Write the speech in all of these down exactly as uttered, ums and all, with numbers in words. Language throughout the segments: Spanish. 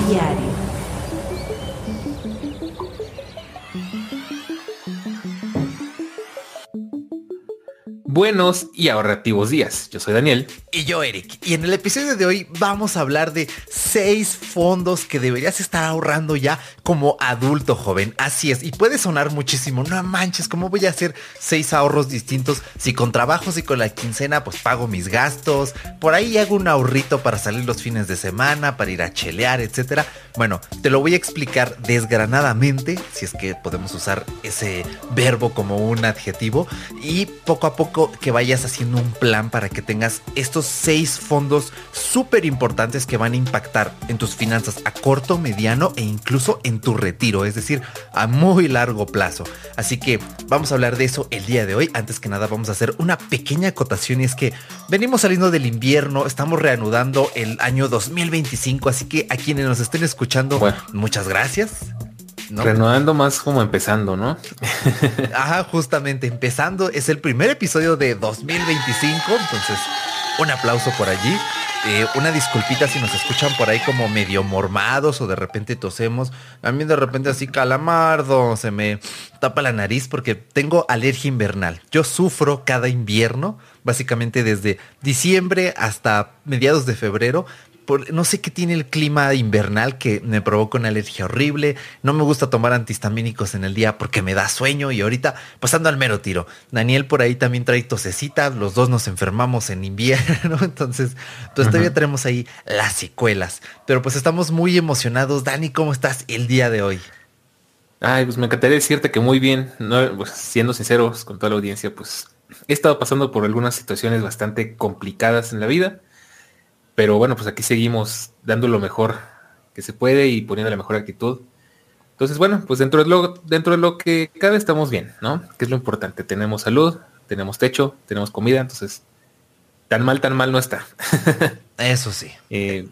Diario. Buenos y ahorrativos días. Yo soy Daniel. Y yo, Eric. Y en el episodio de hoy vamos a hablar de seis fondos que deberías estar ahorrando ya como adulto joven. Así es. Y puede sonar muchísimo. No manches, ¿cómo voy a hacer seis ahorros distintos? Si con trabajos y con la quincena pues pago mis gastos. Por ahí hago un ahorrito para salir los fines de semana, para ir a chelear, etcétera. Bueno, te lo voy a explicar desgranadamente, si es que podemos usar ese verbo como un adjetivo. Y poco a poco que vayas haciendo un plan para que tengas estos seis fondos súper importantes que van a impactar en tus finanzas a corto, mediano e incluso en tu retiro, es decir, a muy largo plazo. Así que vamos a hablar de eso el día de hoy. Antes que nada vamos a hacer una pequeña acotación, y es que venimos saliendo del invierno, estamos reanudando el año dos mil veinticinco, así que a quienes nos estén escuchando, bueno, muchas gracias. ¿No? Reanudando más como empezando, ¿no? Ajá, justamente empezando. Es el primer episodio de dos mil veinticinco. Entonces, un aplauso por allí. Eh, una disculpita si nos escuchan por ahí como medio mormados o de repente tosemos. A mí de repente así calamardo, se me tapa la nariz porque tengo alergia invernal. Yo sufro cada invierno, básicamente desde diciembre hasta mediados de febrero. Por, no sé qué tiene el clima invernal que me provoca una alergia horrible. No me gusta tomar antihistamínicos en el día porque me da sueño. Y ahorita pasando al mero tiro, Daniel por ahí también trae tosecita. Los dos nos enfermamos en invierno. Entonces pues todavía uh-huh. tenemos ahí las secuelas. Pero pues estamos muy emocionados. Dani, ¿cómo estás el día de hoy? Ay, pues me encantaría decirte que muy bien, ¿no? Pues, siendo sinceros con toda la audiencia, pues he estado pasando por algunas situaciones bastante complicadas en la vida. Pero bueno, pues aquí seguimos dando lo mejor que se puede y poniendo la mejor actitud. Entonces, bueno, pues dentro de lo, dentro de lo que cabe estamos bien, ¿no? Que es lo importante. Tenemos salud, tenemos techo, tenemos comida. Entonces, tan mal, tan mal no está. Eso sí. Eh,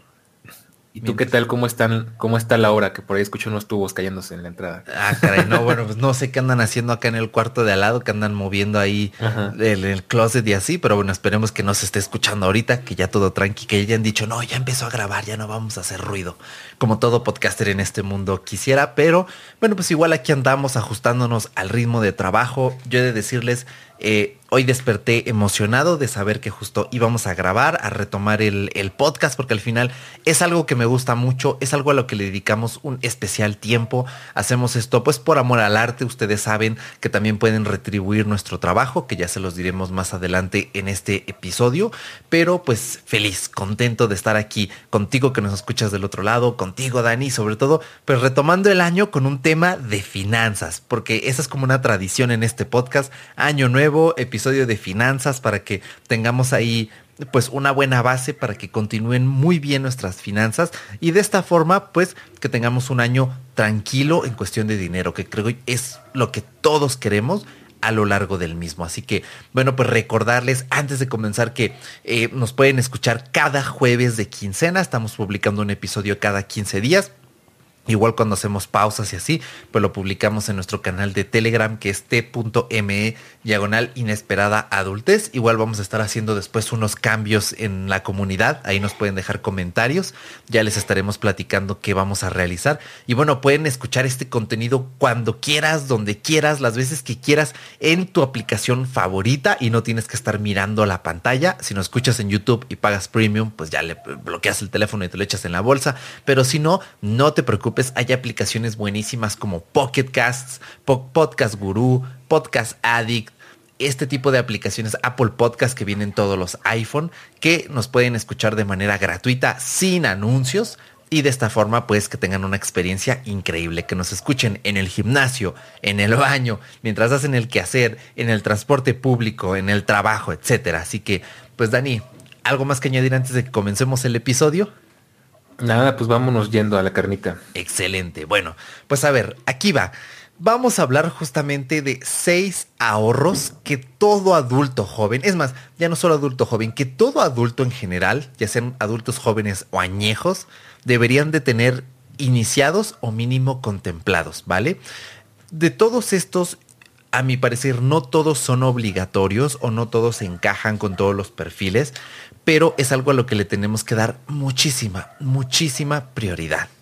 ¿Y tú qué tal? ¿Cómo están? ¿Cómo está la hora? Que por ahí escucho unos tubos cayéndose en la entrada. Ah, caray, no, bueno, pues no sé qué andan haciendo acá en el cuarto de al lado, que andan moviendo ahí el, el closet y así, pero bueno, esperemos que no se esté escuchando ahorita, que ya todo tranqui, que ya han dicho, no, ya empezó a grabar, ya no vamos a hacer ruido, como todo podcaster en este mundo quisiera, pero bueno, pues igual aquí andamos ajustándonos al ritmo de trabajo. Yo he de decirles, eh, hoy desperté emocionado de saber que justo íbamos a grabar, a retomar el, el podcast, porque al final es algo que me gusta mucho, es algo a lo que le dedicamos un especial tiempo. Hacemos esto pues por amor al arte. Ustedes saben que también pueden retribuir nuestro trabajo, que ya se los diremos más adelante en este episodio, pero pues feliz, contento de estar aquí contigo que nos escuchas del otro lado, contigo Dani, sobre todo pues retomando el año con un tema de finanzas, porque esa es como una tradición en este podcast. Año nuevo, episodio de finanzas, para que tengamos ahí pues una buena base para que continúen muy bien nuestras finanzas y de esta forma pues que tengamos un año tranquilo en cuestión de dinero, que creo es lo que todos queremos a lo largo del mismo. Así que bueno, pues recordarles antes de comenzar que eh, nos pueden escuchar cada jueves de quincena. Estamos publicando un episodio cada quince días. Igual cuando hacemos pausas y así, pues lo publicamos en nuestro canal de Telegram, que es t.me diagonal inesperada adultez. Igual vamos a estar haciendo después unos cambios en la comunidad. Ahí nos pueden dejar comentarios. Ya les estaremos platicando qué vamos a realizar. Y bueno, pueden escuchar este contenido cuando quieras, donde quieras, las veces que quieras, en tu aplicación favorita. Y no tienes que estar mirando la pantalla. Si nos escuchas en YouTube y pagas Premium, pues ya le bloqueas el teléfono y te lo echas en la bolsa. Pero si no, no te preocupes. Hay aplicaciones buenísimas como Pocket Casts, po- Podcast Guru, Podcast Addict, este tipo de aplicaciones, Apple Podcast, que vienen todos los iPhone, que nos pueden escuchar de manera gratuita, sin anuncios. Y de esta forma, pues, que tengan una experiencia increíble, que nos escuchen en el gimnasio, en el baño, mientras hacen el quehacer, en el transporte público, en el trabajo, etcétera. Así que, pues, Dani, ¿algo más que añadir antes de que comencemos el episodio? Nada, pues vámonos yendo a la carnita. Excelente. Bueno, pues a ver, aquí va. Vamos a hablar justamente de seis ahorros que todo adulto joven, es más, ya no solo adulto joven, que todo adulto en general, ya sean adultos jóvenes o añejos, deberían de tener iniciados o mínimo contemplados, ¿vale? De todos estos, a mi parecer, no todos son obligatorios o no todos encajan con todos los perfiles, pero es algo a lo que le tenemos que dar muchísima, muchísima prioridad,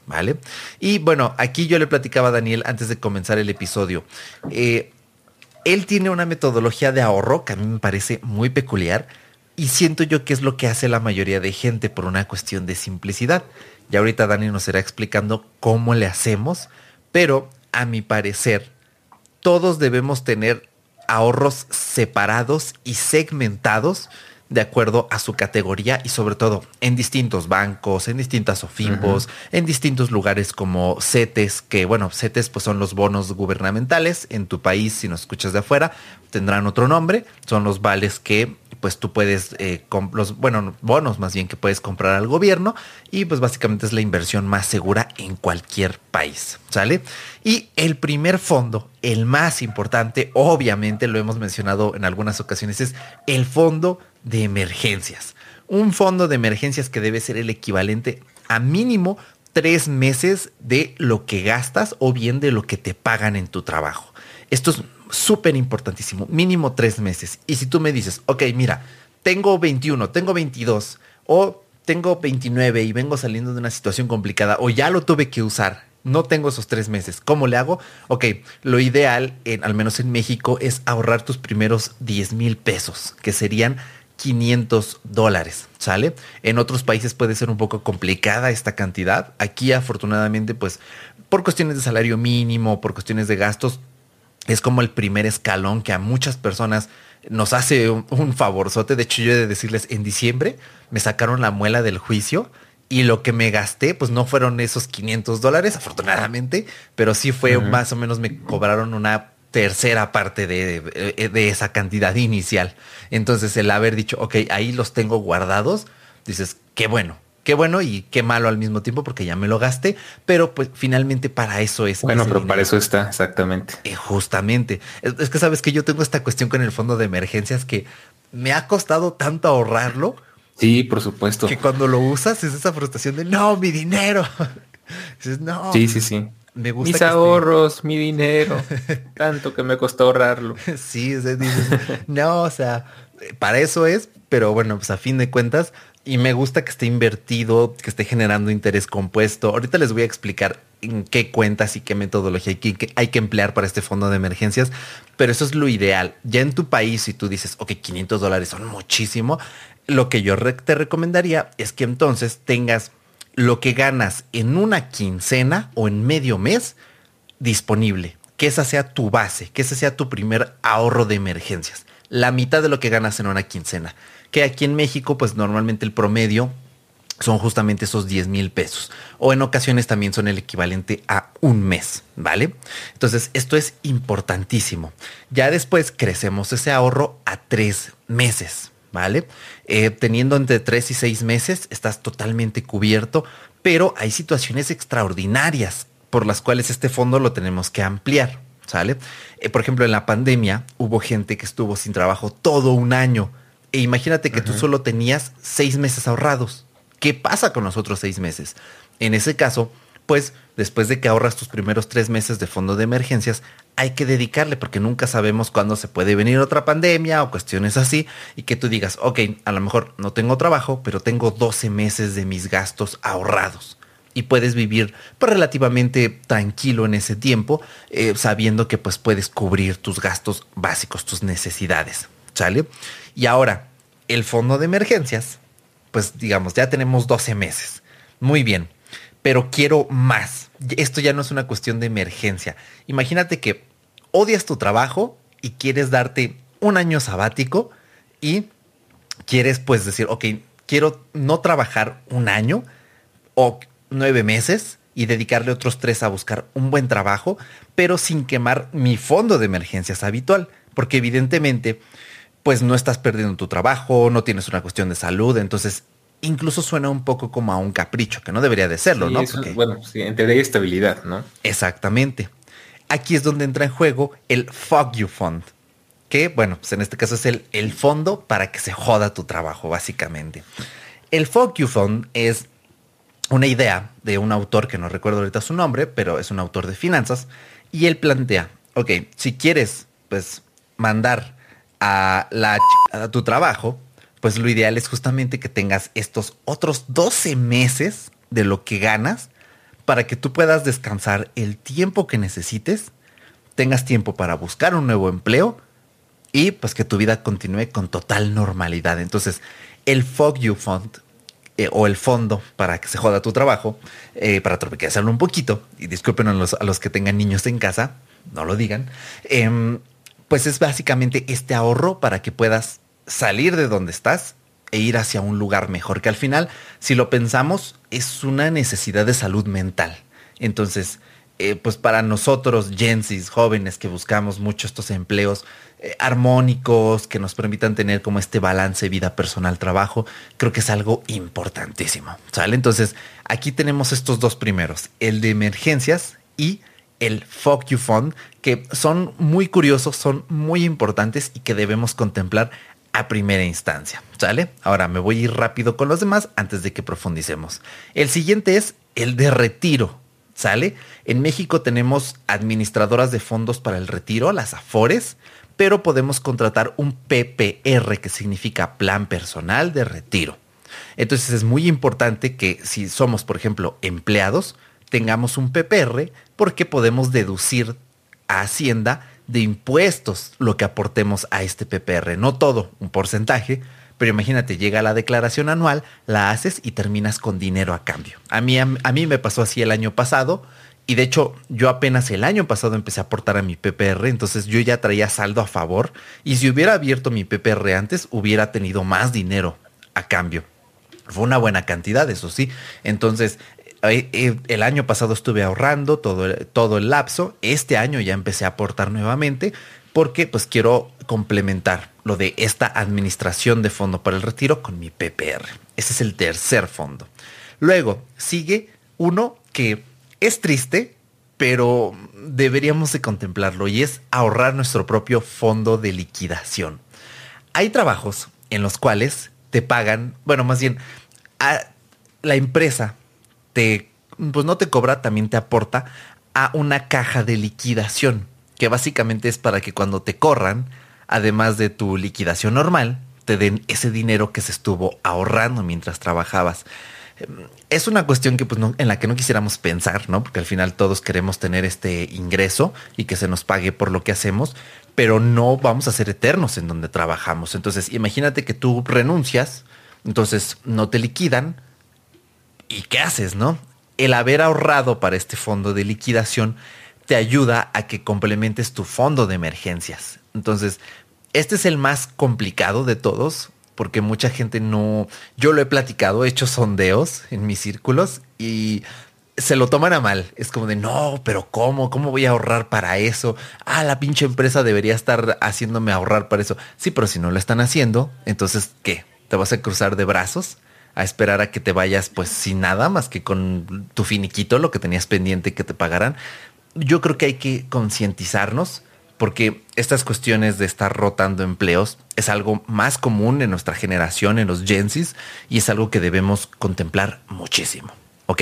¿vale? Y bueno, aquí yo le platicaba a Daniel antes de comenzar el episodio. Eh, él tiene una metodología de ahorro que a mí me parece muy peculiar y siento yo que es lo que hace la mayoría de gente por una cuestión de simplicidad. Y ahorita Dani nos irá explicando cómo le hacemos, pero a mi parecer todos debemos tener ahorros separados y segmentados de acuerdo a su categoría y sobre todo en distintos bancos, en distintas OFIMPOS, uh-huh. en distintos lugares como CETES, que bueno, CETES pues son los bonos gubernamentales. En tu país, si nos escuchas de afuera, tendrán otro nombre. Son los vales que pues tú puedes, eh, comp- los, bueno, bonos más bien que puedes comprar al gobierno y pues básicamente es la inversión más segura en cualquier país, ¿sale? Y el primer fondo, el más importante, obviamente lo hemos mencionado en algunas ocasiones, es el fondo de emergencias. Un fondo de emergencias que debe ser el equivalente a mínimo tres meses de lo que gastas o bien de lo que te pagan en tu trabajo. Esto es súper importantísimo, mínimo tres meses. Y si tú me dices, ok, mira, tengo veintiuno, tengo veintidós o tengo veintinueve y vengo saliendo de una situación complicada o ya lo tuve que usar, no tengo esos tres meses, ¿cómo le hago? Ok, lo ideal, en, al menos en México, es ahorrar tus primeros diez mil pesos, que serían quinientos dólares, ¿sale? En otros países puede ser un poco complicada esta cantidad. Aquí, afortunadamente, pues, por cuestiones de salario mínimo, por cuestiones de gastos, es como el primer escalón que a muchas personas nos hace un, un favorzote. De hecho, yo he de decirles, en diciembre me sacaron la muela del juicio y lo que me gasté, pues no fueron esos quinientos dólares, afortunadamente, pero sí fue uh-huh. más o menos me cobraron una tercera parte de, de, de esa cantidad inicial. Entonces, el haber dicho, ok, ahí los tengo guardados, dices, qué bueno. Qué bueno y qué malo al mismo tiempo porque ya me lo gasté, pero pues finalmente para eso es. Bueno, pero dinero. Para eso está, exactamente. Eh, justamente. Es, es que sabes que yo tengo esta cuestión con el fondo de emergencias que me ha costado tanto ahorrarlo. Sí, por supuesto. Que cuando lo usas es esa frustración de no, mi dinero. Dices, no. Sí, sí, sí. Me gusta mis ahorros, esté... mi dinero. Tanto que me costó ahorrarlo. Sí, o sea, dices, no, o sea, para eso es, pero bueno, pues a fin de cuentas. Y me gusta que esté invertido, que esté generando interés compuesto. Ahorita les voy a explicar en qué cuentas y qué metodología hay que, hay que emplear para este fondo de emergencias. Pero eso es lo ideal. Ya en tu país, si tú dices, ok, quinientos dólares son muchísimo, lo que yo re- te recomendaría es que entonces tengas lo que ganas en una quincena o en medio mes disponible. Que esa sea tu base, que ese sea tu primer ahorro de emergencias. La mitad de lo que ganas en una quincena. Que aquí en México, pues normalmente el promedio son justamente esos diez mil pesos. O en ocasiones también son el equivalente a un mes, ¿vale? Entonces, esto es importantísimo. Ya después crecemos ese ahorro a tres meses, ¿vale? Eh, teniendo entre tres y seis meses, estás totalmente cubierto, pero hay situaciones extraordinarias por las cuales este fondo lo tenemos que ampliar, ¿sale? Eh, por ejemplo, en la pandemia hubo gente que estuvo sin trabajo todo un año. E imagínate que uh-huh. tú solo tenías seis meses ahorrados. ¿Qué pasa con los otros seis meses? En ese caso, pues después de que ahorras tus primeros tres meses de fondo de emergencias, hay que dedicarle porque nunca sabemos cuándo se puede venir otra pandemia o cuestiones así y que tú digas, ok, a lo mejor no tengo trabajo, pero tengo doce meses de mis gastos ahorrados. Y puedes vivir pues, relativamente tranquilo en ese tiempo, eh, sabiendo que pues, puedes cubrir tus gastos básicos, tus necesidades. ¿Sale? Y ahora, el fondo de emergencias, pues digamos, ya tenemos doce meses. Muy bien, pero quiero más. Esto ya no es una cuestión de emergencia. Imagínate que odias tu trabajo y quieres darte un año sabático y quieres pues decir, ok, quiero no trabajar un año o nueve meses y dedicarle otros tres a buscar un buen trabajo, pero sin quemar mi fondo de emergencias habitual. Porque evidentemente pues no estás perdiendo tu trabajo, no tienes una cuestión de salud, entonces incluso suena un poco como a un capricho, que no debería de serlo, sí, ¿no? Eso, Porque... bueno, sí, en teoría hay estabilidad, ¿no? Exactamente. Aquí es donde entra en juego el Fuck You Fund, que, bueno, pues en este caso es el, el fondo para que se joda tu trabajo, básicamente. El Fuck You Fund es una idea de un autor que no recuerdo ahorita su nombre, pero es un autor de finanzas, y él plantea, ok, si quieres, pues, mandar a, la, a tu trabajo, pues lo ideal es justamente que tengas estos otros doce meses de lo que ganas para que tú puedas descansar el tiempo que necesites, tengas tiempo para buscar un nuevo empleo y pues que tu vida continúe con total normalidad. Entonces, el Fuck You Fund eh, o el fondo para que se joda tu trabajo, eh, para tropicalizarlo un poquito, y disculpen a los, a los que tengan niños en casa, no lo digan, eh, pues es básicamente este ahorro para que puedas salir de donde estás e ir hacia un lugar mejor, que al final, si lo pensamos, es una necesidad de salud mental. Entonces, eh, pues para nosotros, Gensis, jóvenes que buscamos mucho estos empleos eh, armónicos, que nos permitan tener como este balance vida personal-trabajo, creo que es algo importantísimo, ¿sale? Entonces, aquí tenemos estos dos primeros, el de emergencias y el Fuck You Fund, que son muy curiosos, son muy importantes y que debemos contemplar a primera instancia, ¿sale? Ahora me voy a ir rápido con los demás antes de que profundicemos. El siguiente es el de retiro, ¿sale? En México tenemos administradoras de fondos para el retiro, las Afores, pero podemos contratar un P P R, que significa Plan Personal de Retiro. Entonces es muy importante que si somos, por ejemplo, empleados, tengamos un P P R porque podemos deducir a Hacienda de impuestos lo que aportemos a este P P R. No todo, un porcentaje, pero imagínate, llega la declaración anual, la haces y terminas con dinero a cambio. A mí, a, a mí me pasó así el año pasado y de hecho yo apenas el año pasado empecé a aportar a mi P P R, entonces yo ya traía saldo a favor y si hubiera abierto mi P P R antes, hubiera tenido más dinero a cambio. Fue una buena cantidad, eso sí. Entonces, el año pasado estuve ahorrando todo el, todo el lapso. Este año ya empecé a aportar nuevamente porque pues quiero complementar lo de esta administración de fondo para el retiro con mi P P R. Ese es el tercer fondo. Luego sigue uno que es triste, pero deberíamos de contemplarlo y es ahorrar nuestro propio fondo de liquidación. Hay trabajos en los cuales te pagan, bueno, más bien, a la empresa te, pues no te cobra, también te aporta a una caja de liquidación, que básicamente es para que cuando te corran, además de tu liquidación normal, te den ese dinero que se estuvo ahorrando mientras trabajabas. Es una cuestión que, pues, no, en la que no quisiéramos pensar, ¿no? Porque al final todos queremos tener este ingreso y que se nos pague por lo que hacemos, pero no vamos a ser eternos en donde trabajamos. Entonces, imagínate que tú renuncias, entonces no te liquidan, ¿y qué haces, no? El haber ahorrado para este fondo de liquidación te ayuda a que complementes tu fondo de emergencias. Entonces, este es el más complicado de todos, porque mucha gente no... Yo lo he platicado, he hecho sondeos en mis círculos y se lo toman a mal. Es como de, no, pero ¿cómo? ¿Cómo voy a ahorrar para eso? Ah, la pinche empresa debería estar haciéndome ahorrar para eso. Sí, pero si no lo están haciendo, entonces, ¿qué? ¿Te vas a cruzar de brazos a esperar a que te vayas pues sin nada más que con tu finiquito, lo que tenías pendiente que te pagaran? Yo creo que hay que concientizarnos porque estas cuestiones de estar rotando empleos es algo más común en nuestra generación, en los Gensis, y es algo que debemos contemplar muchísimo, ¿ok?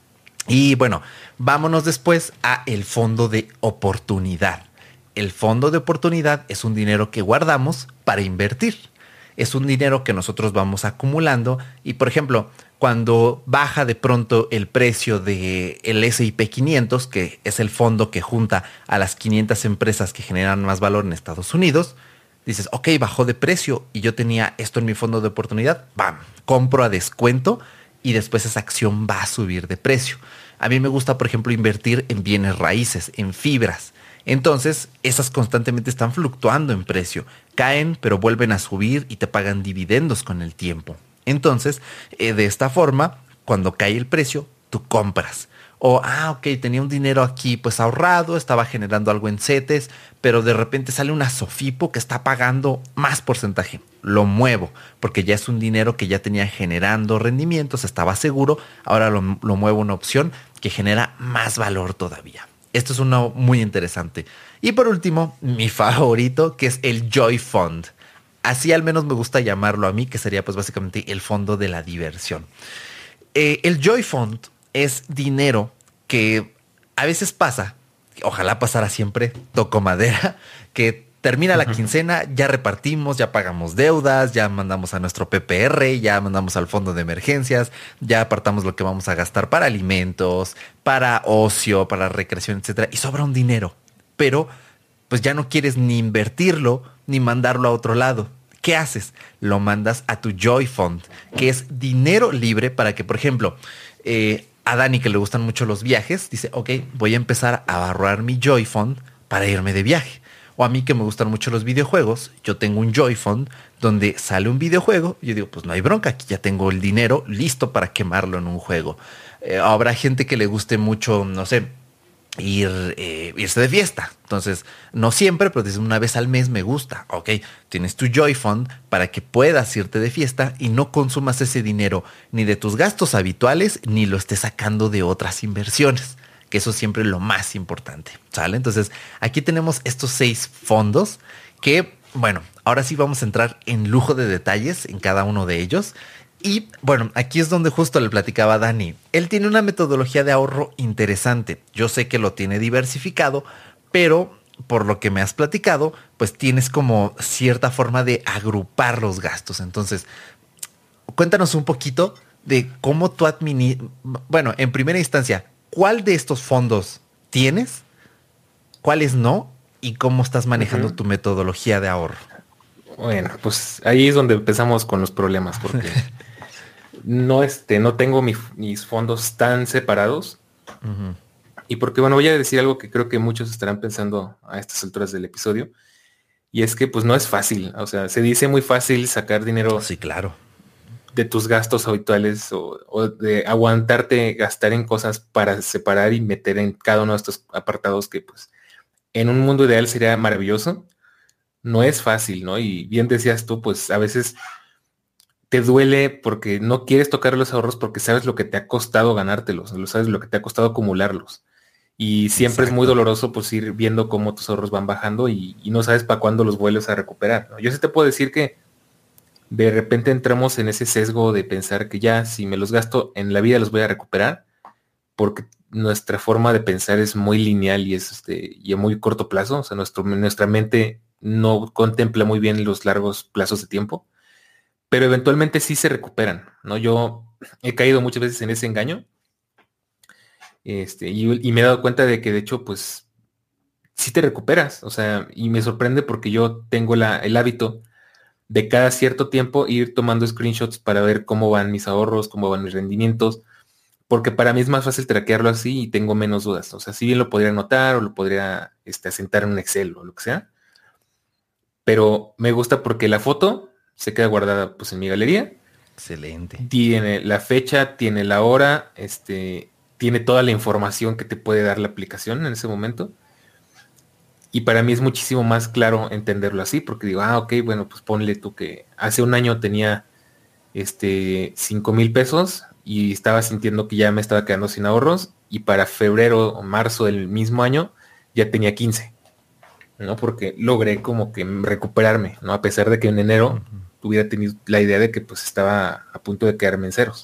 Y bueno, vámonos después a el fondo de oportunidad. El fondo de oportunidad es un dinero que guardamos para invertir. Es un dinero que nosotros vamos acumulando y, por ejemplo, cuando baja de pronto el precio del ese y pe quinientos, que es el fondo que junta a las quinientas empresas que generan más valor en Estados Unidos, dices, ok, bajó de precio y yo tenía esto en mi fondo de oportunidad, ¡bam! Compro a descuento y después esa acción va a subir de precio. A mí me gusta, por ejemplo, invertir en bienes raíces, en fibras. Entonces, esas constantemente están fluctuando en precio. Caen, pero vuelven a subir y te pagan dividendos con el tiempo. Entonces, eh, de esta forma, cuando cae el precio, tú compras. O, ah, ok, tenía un dinero aquí pues ahorrado, estaba generando algo en CETES, pero de repente sale una Sofipo que está pagando más porcentaje. Lo muevo, porque ya es un dinero que ya tenía generando rendimientos, estaba seguro, ahora lo, lo muevo a una opción que genera más valor todavía. Esto es uno muy interesante. Y por último, mi favorito, que es el Joy Fund. Así al menos me gusta llamarlo a mí, que sería pues básicamente el fondo de la diversión. Eh, el Joy Fund es dinero que a veces pasa, ojalá pasara siempre, toco madera, que termina la quincena, ya repartimos, ya pagamos deudas, ya mandamos a nuestro P P R, ya mandamos al fondo de emergencias, ya apartamos lo que vamos a gastar para alimentos, para ocio, para recreación, etcétera, y sobra un dinero. Pero pues ya no quieres ni invertirlo ni mandarlo a otro lado. ¿Qué haces? Lo mandas a tu Joy Fund, que es dinero libre para que, por ejemplo, eh, a Dani, que le gustan mucho los viajes, dice, ok, voy a empezar a ahorrar mi Joy Fund para irme de viaje. O a mí, que me gustan mucho los videojuegos, yo tengo un Joy Fund donde sale un videojuego y yo digo, pues no hay bronca, aquí ya tengo el dinero listo para quemarlo en un juego. Eh, habrá gente que le guste mucho, no sé, ir eh, irse de fiesta. Entonces, no siempre, pero desde una vez al mes me gusta. Ok, tienes tu Joy Fund para que puedas irte de fiesta y no consumas ese dinero ni de tus gastos habituales ni lo estés sacando de otras inversiones, que eso siempre es lo más importante, ¿sale? Entonces, aquí tenemos estos seis fondos que, bueno, ahora sí vamos a entrar en lujo de detalles en cada uno de ellos. Y bueno, aquí es donde justo le platicaba a Dani. Él tiene una metodología de ahorro interesante. Yo sé que lo tiene diversificado, pero por lo que me has platicado, pues tienes como cierta forma de agrupar los gastos. Entonces, cuéntanos un poquito de cómo tú administras. Bueno, en primera instancia, ¿cuál de estos fondos tienes? ¿Cuáles no? ¿Y cómo estás manejando uh-huh. tu metodología de ahorro? Bueno, pues ahí es donde empezamos con los problemas, porque no, este, no tengo mi, mis fondos tan separados. Uh-huh. Y porque, bueno, voy a decir algo que creo que muchos estarán pensando a estas alturas del episodio. Y es que, pues, no es fácil. O sea, se dice muy fácil sacar dinero. Sí, claro. De tus gastos habituales o, o de aguantarte gastar en cosas para separar y meter en cada uno de estos apartados que, pues, en un mundo ideal sería maravilloso. No es fácil, ¿no? Y bien decías tú, pues a veces te duele porque no quieres tocar los ahorros porque sabes lo que te ha costado ganártelos, lo sabes lo que te ha costado acumularlos. Y siempre Exacto. es muy doloroso pues ir viendo cómo tus ahorros van bajando y, y no sabes para cuándo los vuelves a recuperar, ¿no? Yo sí te puedo decir que de repente entramos en ese sesgo de pensar que ya si me los gasto en la vida los voy a recuperar, porque nuestra forma de pensar es muy lineal y es este y a muy corto plazo. O sea, nuestro, nuestra mente no contempla muy bien los largos plazos de tiempo, pero eventualmente sí se recuperan, ¿no? Yo he caído muchas veces en ese engaño este, y, y me he dado cuenta de que de hecho pues sí te recuperas. O sea, y me sorprende porque yo tengo la, el hábito de cada cierto tiempo ir tomando screenshots para ver cómo van mis ahorros, cómo van mis rendimientos, porque para mí es más fácil traquearlo así y tengo menos dudas. O sea, si bien lo podría anotar o lo podría este, asentar en un Excel o lo que sea, pero me gusta porque la foto se queda guardada pues en mi galería. Excelente. Tiene la fecha, tiene la hora, este, tiene toda la información que te puede dar la aplicación en ese momento. Y para mí es muchísimo más claro entenderlo así, porque digo, ah, ok, bueno, pues ponle tú que hace un año tenía este cinco mil pesos y estaba sintiendo que ya me estaba quedando sin ahorros, y para febrero o marzo del mismo año ya tenía quince, ¿no? Porque logré como que recuperarme, ¿no? A pesar de que en enero uh-huh. hubiera tenido la idea de que pues estaba a punto de quedarme en ceros.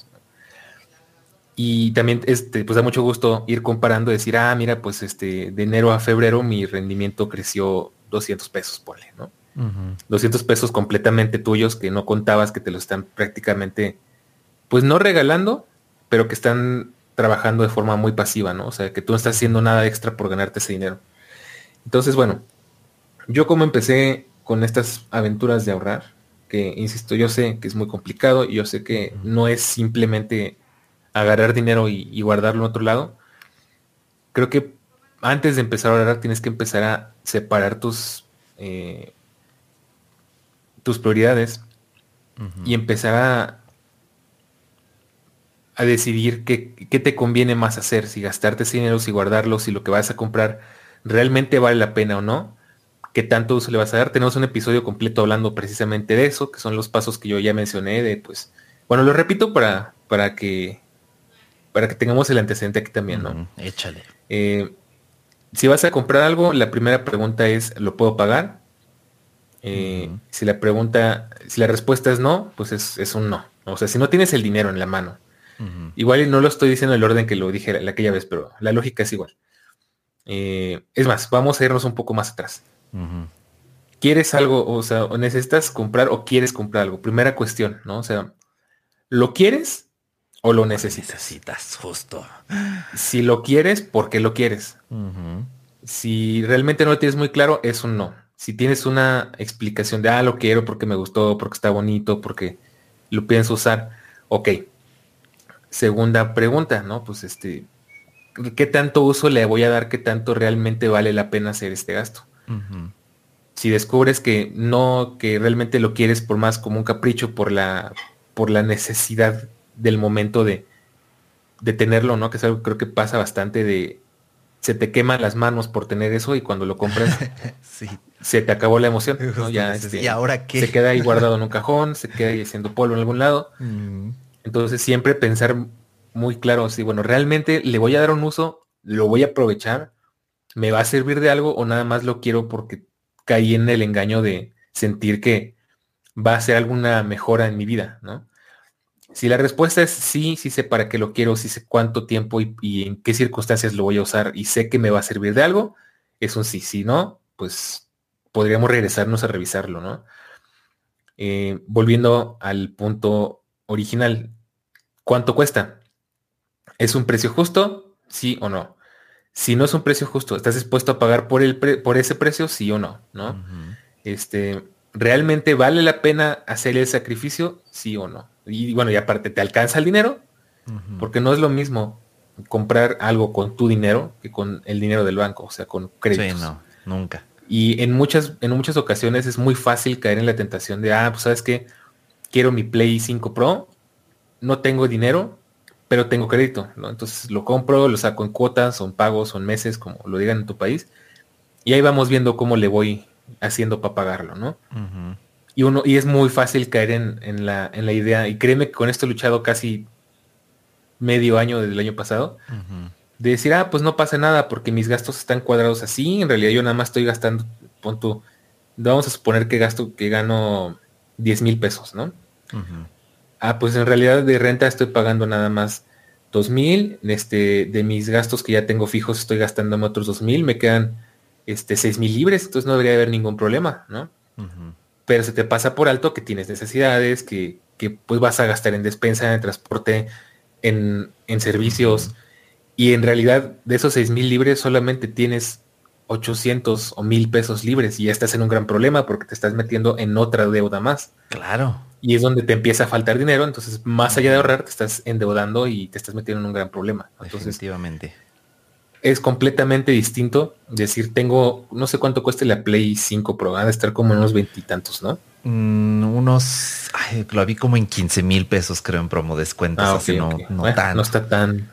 Y también este, pues da mucho gusto ir comparando, decir, ah, mira, pues este, de enero a febrero mi rendimiento creció doscientos pesos, ponle, ¿no? Uh-huh. doscientos pesos completamente tuyos que no contabas, que te lo están prácticamente, pues no regalando, pero que están trabajando de forma muy pasiva, ¿no? O sea, que tú no estás haciendo nada extra por ganarte ese dinero. Entonces, bueno, yo como empecé con estas aventuras de ahorrar, que insisto, yo sé que es muy complicado y yo sé que uh-huh. no es simplemente agarrar dinero y, y guardarlo en otro lado. Creo que antes de empezar a ahorrar tienes que empezar a separar tus eh, tus prioridades uh-huh. y empezar a a decidir qué, qué te conviene más hacer, si gastarte ese dinero, si guardarlo, si lo que vas a comprar realmente vale la pena o no, qué tanto uso le vas a dar. Tenemos un episodio completo hablando precisamente de eso, que son los pasos que yo ya mencioné, de pues, bueno, lo repito para, para que para que tengamos el antecedente aquí también, ¿no? Uh-huh. Échale. Eh, si vas a comprar algo, la primera pregunta es, ¿lo puedo pagar? Eh, uh-huh. Si la pregunta, si la respuesta es no, pues es, es un no. O sea, si no tienes el dinero en la mano, uh-huh. igual no lo estoy diciendo en el orden que lo dije la, la aquella vez, pero la lógica es igual. Eh, es más, vamos a irnos un poco más atrás. Uh-huh. quieres algo, o sea, o necesitas comprar o quieres comprar algo. Primera cuestión, ¿no? O sea, ¿lo quieres o lo necesitas? Necesitas, justo. Si lo quieres, ¿por qué lo quieres? Ujú. Si realmente no lo tienes muy claro, es un no. Si tienes una explicación de, ah, lo quiero porque me gustó, porque está bonito, porque lo pienso usar, ok. Segunda pregunta, ¿no? Pues este, ¿qué tanto uso le voy a dar? ¿Qué tanto realmente vale la pena hacer este gasto? Ujú. Si descubres que no, que realmente lo quieres por más como un capricho, por la, por la necesidad del momento de, de tenerlo, ¿no? Que es algo que creo que pasa bastante de, se te queman las manos por tener eso y cuando lo compras Sí, se te acabó la emoción, ¿no? justo Ya dices, ¿y este, ahora se qué? queda ahí guardado en un cajón, se queda ahí haciendo polvo en algún lado. Mm, Entonces siempre pensar muy claro, si bueno, realmente le voy a dar un uso, lo voy a aprovechar, me va a servir de algo o nada más lo quiero porque caí en el engaño de sentir que va a ser alguna mejora en mi vida, ¿no? Si la respuesta es sí, sí sé para qué lo quiero, sí sé cuánto tiempo y, y en qué circunstancias lo voy a usar y sé que me va a servir de algo, es un sí. Si no, pues podríamos regresarnos a revisarlo, ¿no? Eh, volviendo al punto original, ¿cuánto cuesta? ¿Es un precio justo? Sí o no. Si no es un precio justo, ¿estás dispuesto a pagar por el pre- por ese precio? Sí o no, ¿no? ujú. Este, ¿realmente vale la pena hacer el sacrificio? Sí o no. Y bueno, y aparte, ¿te alcanza el dinero? Ujú. Porque no es lo mismo comprar algo con tu dinero que con el dinero del banco, o sea, con Sí, créditos. no, nunca. Y en muchas, en muchas ocasiones es muy fácil caer en la tentación de, ah, pues sabes que quiero mi Play cinco Pro, no tengo dinero, pero tengo crédito, ¿no? Entonces lo compro, lo saco en cuotas, son pagos, son meses, como lo digan en tu país, y ahí vamos viendo cómo le voy haciendo para pagarlo, ¿no? Ujú. Y uno, y es muy fácil caer en, en la, en la idea, y créeme que con esto he luchado casi medio año desde el año pasado, Ujú. de decir, ah, pues no pasa nada porque mis gastos están cuadrados así, en realidad yo nada más estoy gastando, pon tú, vamos a suponer que gasto, que gano diez mil pesos, ¿no? Ujú. Ah, pues en realidad de renta estoy pagando nada más dos mil, este, de mis gastos que ya tengo fijos estoy gastándome otros dos mil, me quedan este, seis mil libres, entonces no debería haber ningún problema, ¿no? Ujú. Pero se te pasa por alto que tienes necesidades, que, que pues vas a gastar en despensa, en transporte, en, en Ujú. servicios, y en realidad de esos seis mil libres solamente tienes ochocientos o mil pesos libres y ya estás en un gran problema porque te estás metiendo en otra deuda más. Claro. Y es donde te empieza a faltar dinero, entonces más allá de Ujú. ahorrar te estás endeudando y te estás metiendo en un gran problema. Entonces Definitivamente. es completamente distinto decir tengo, no sé cuánto cuesta la Play cinco Pro, ha de estar como en unos veintitantos, ¿no? Mm, unos, ay, lo vi como en quince mil pesos, creo, en promo descuentos, Ah, ok, hace ok. no, no Bueno, no tanto. está tan...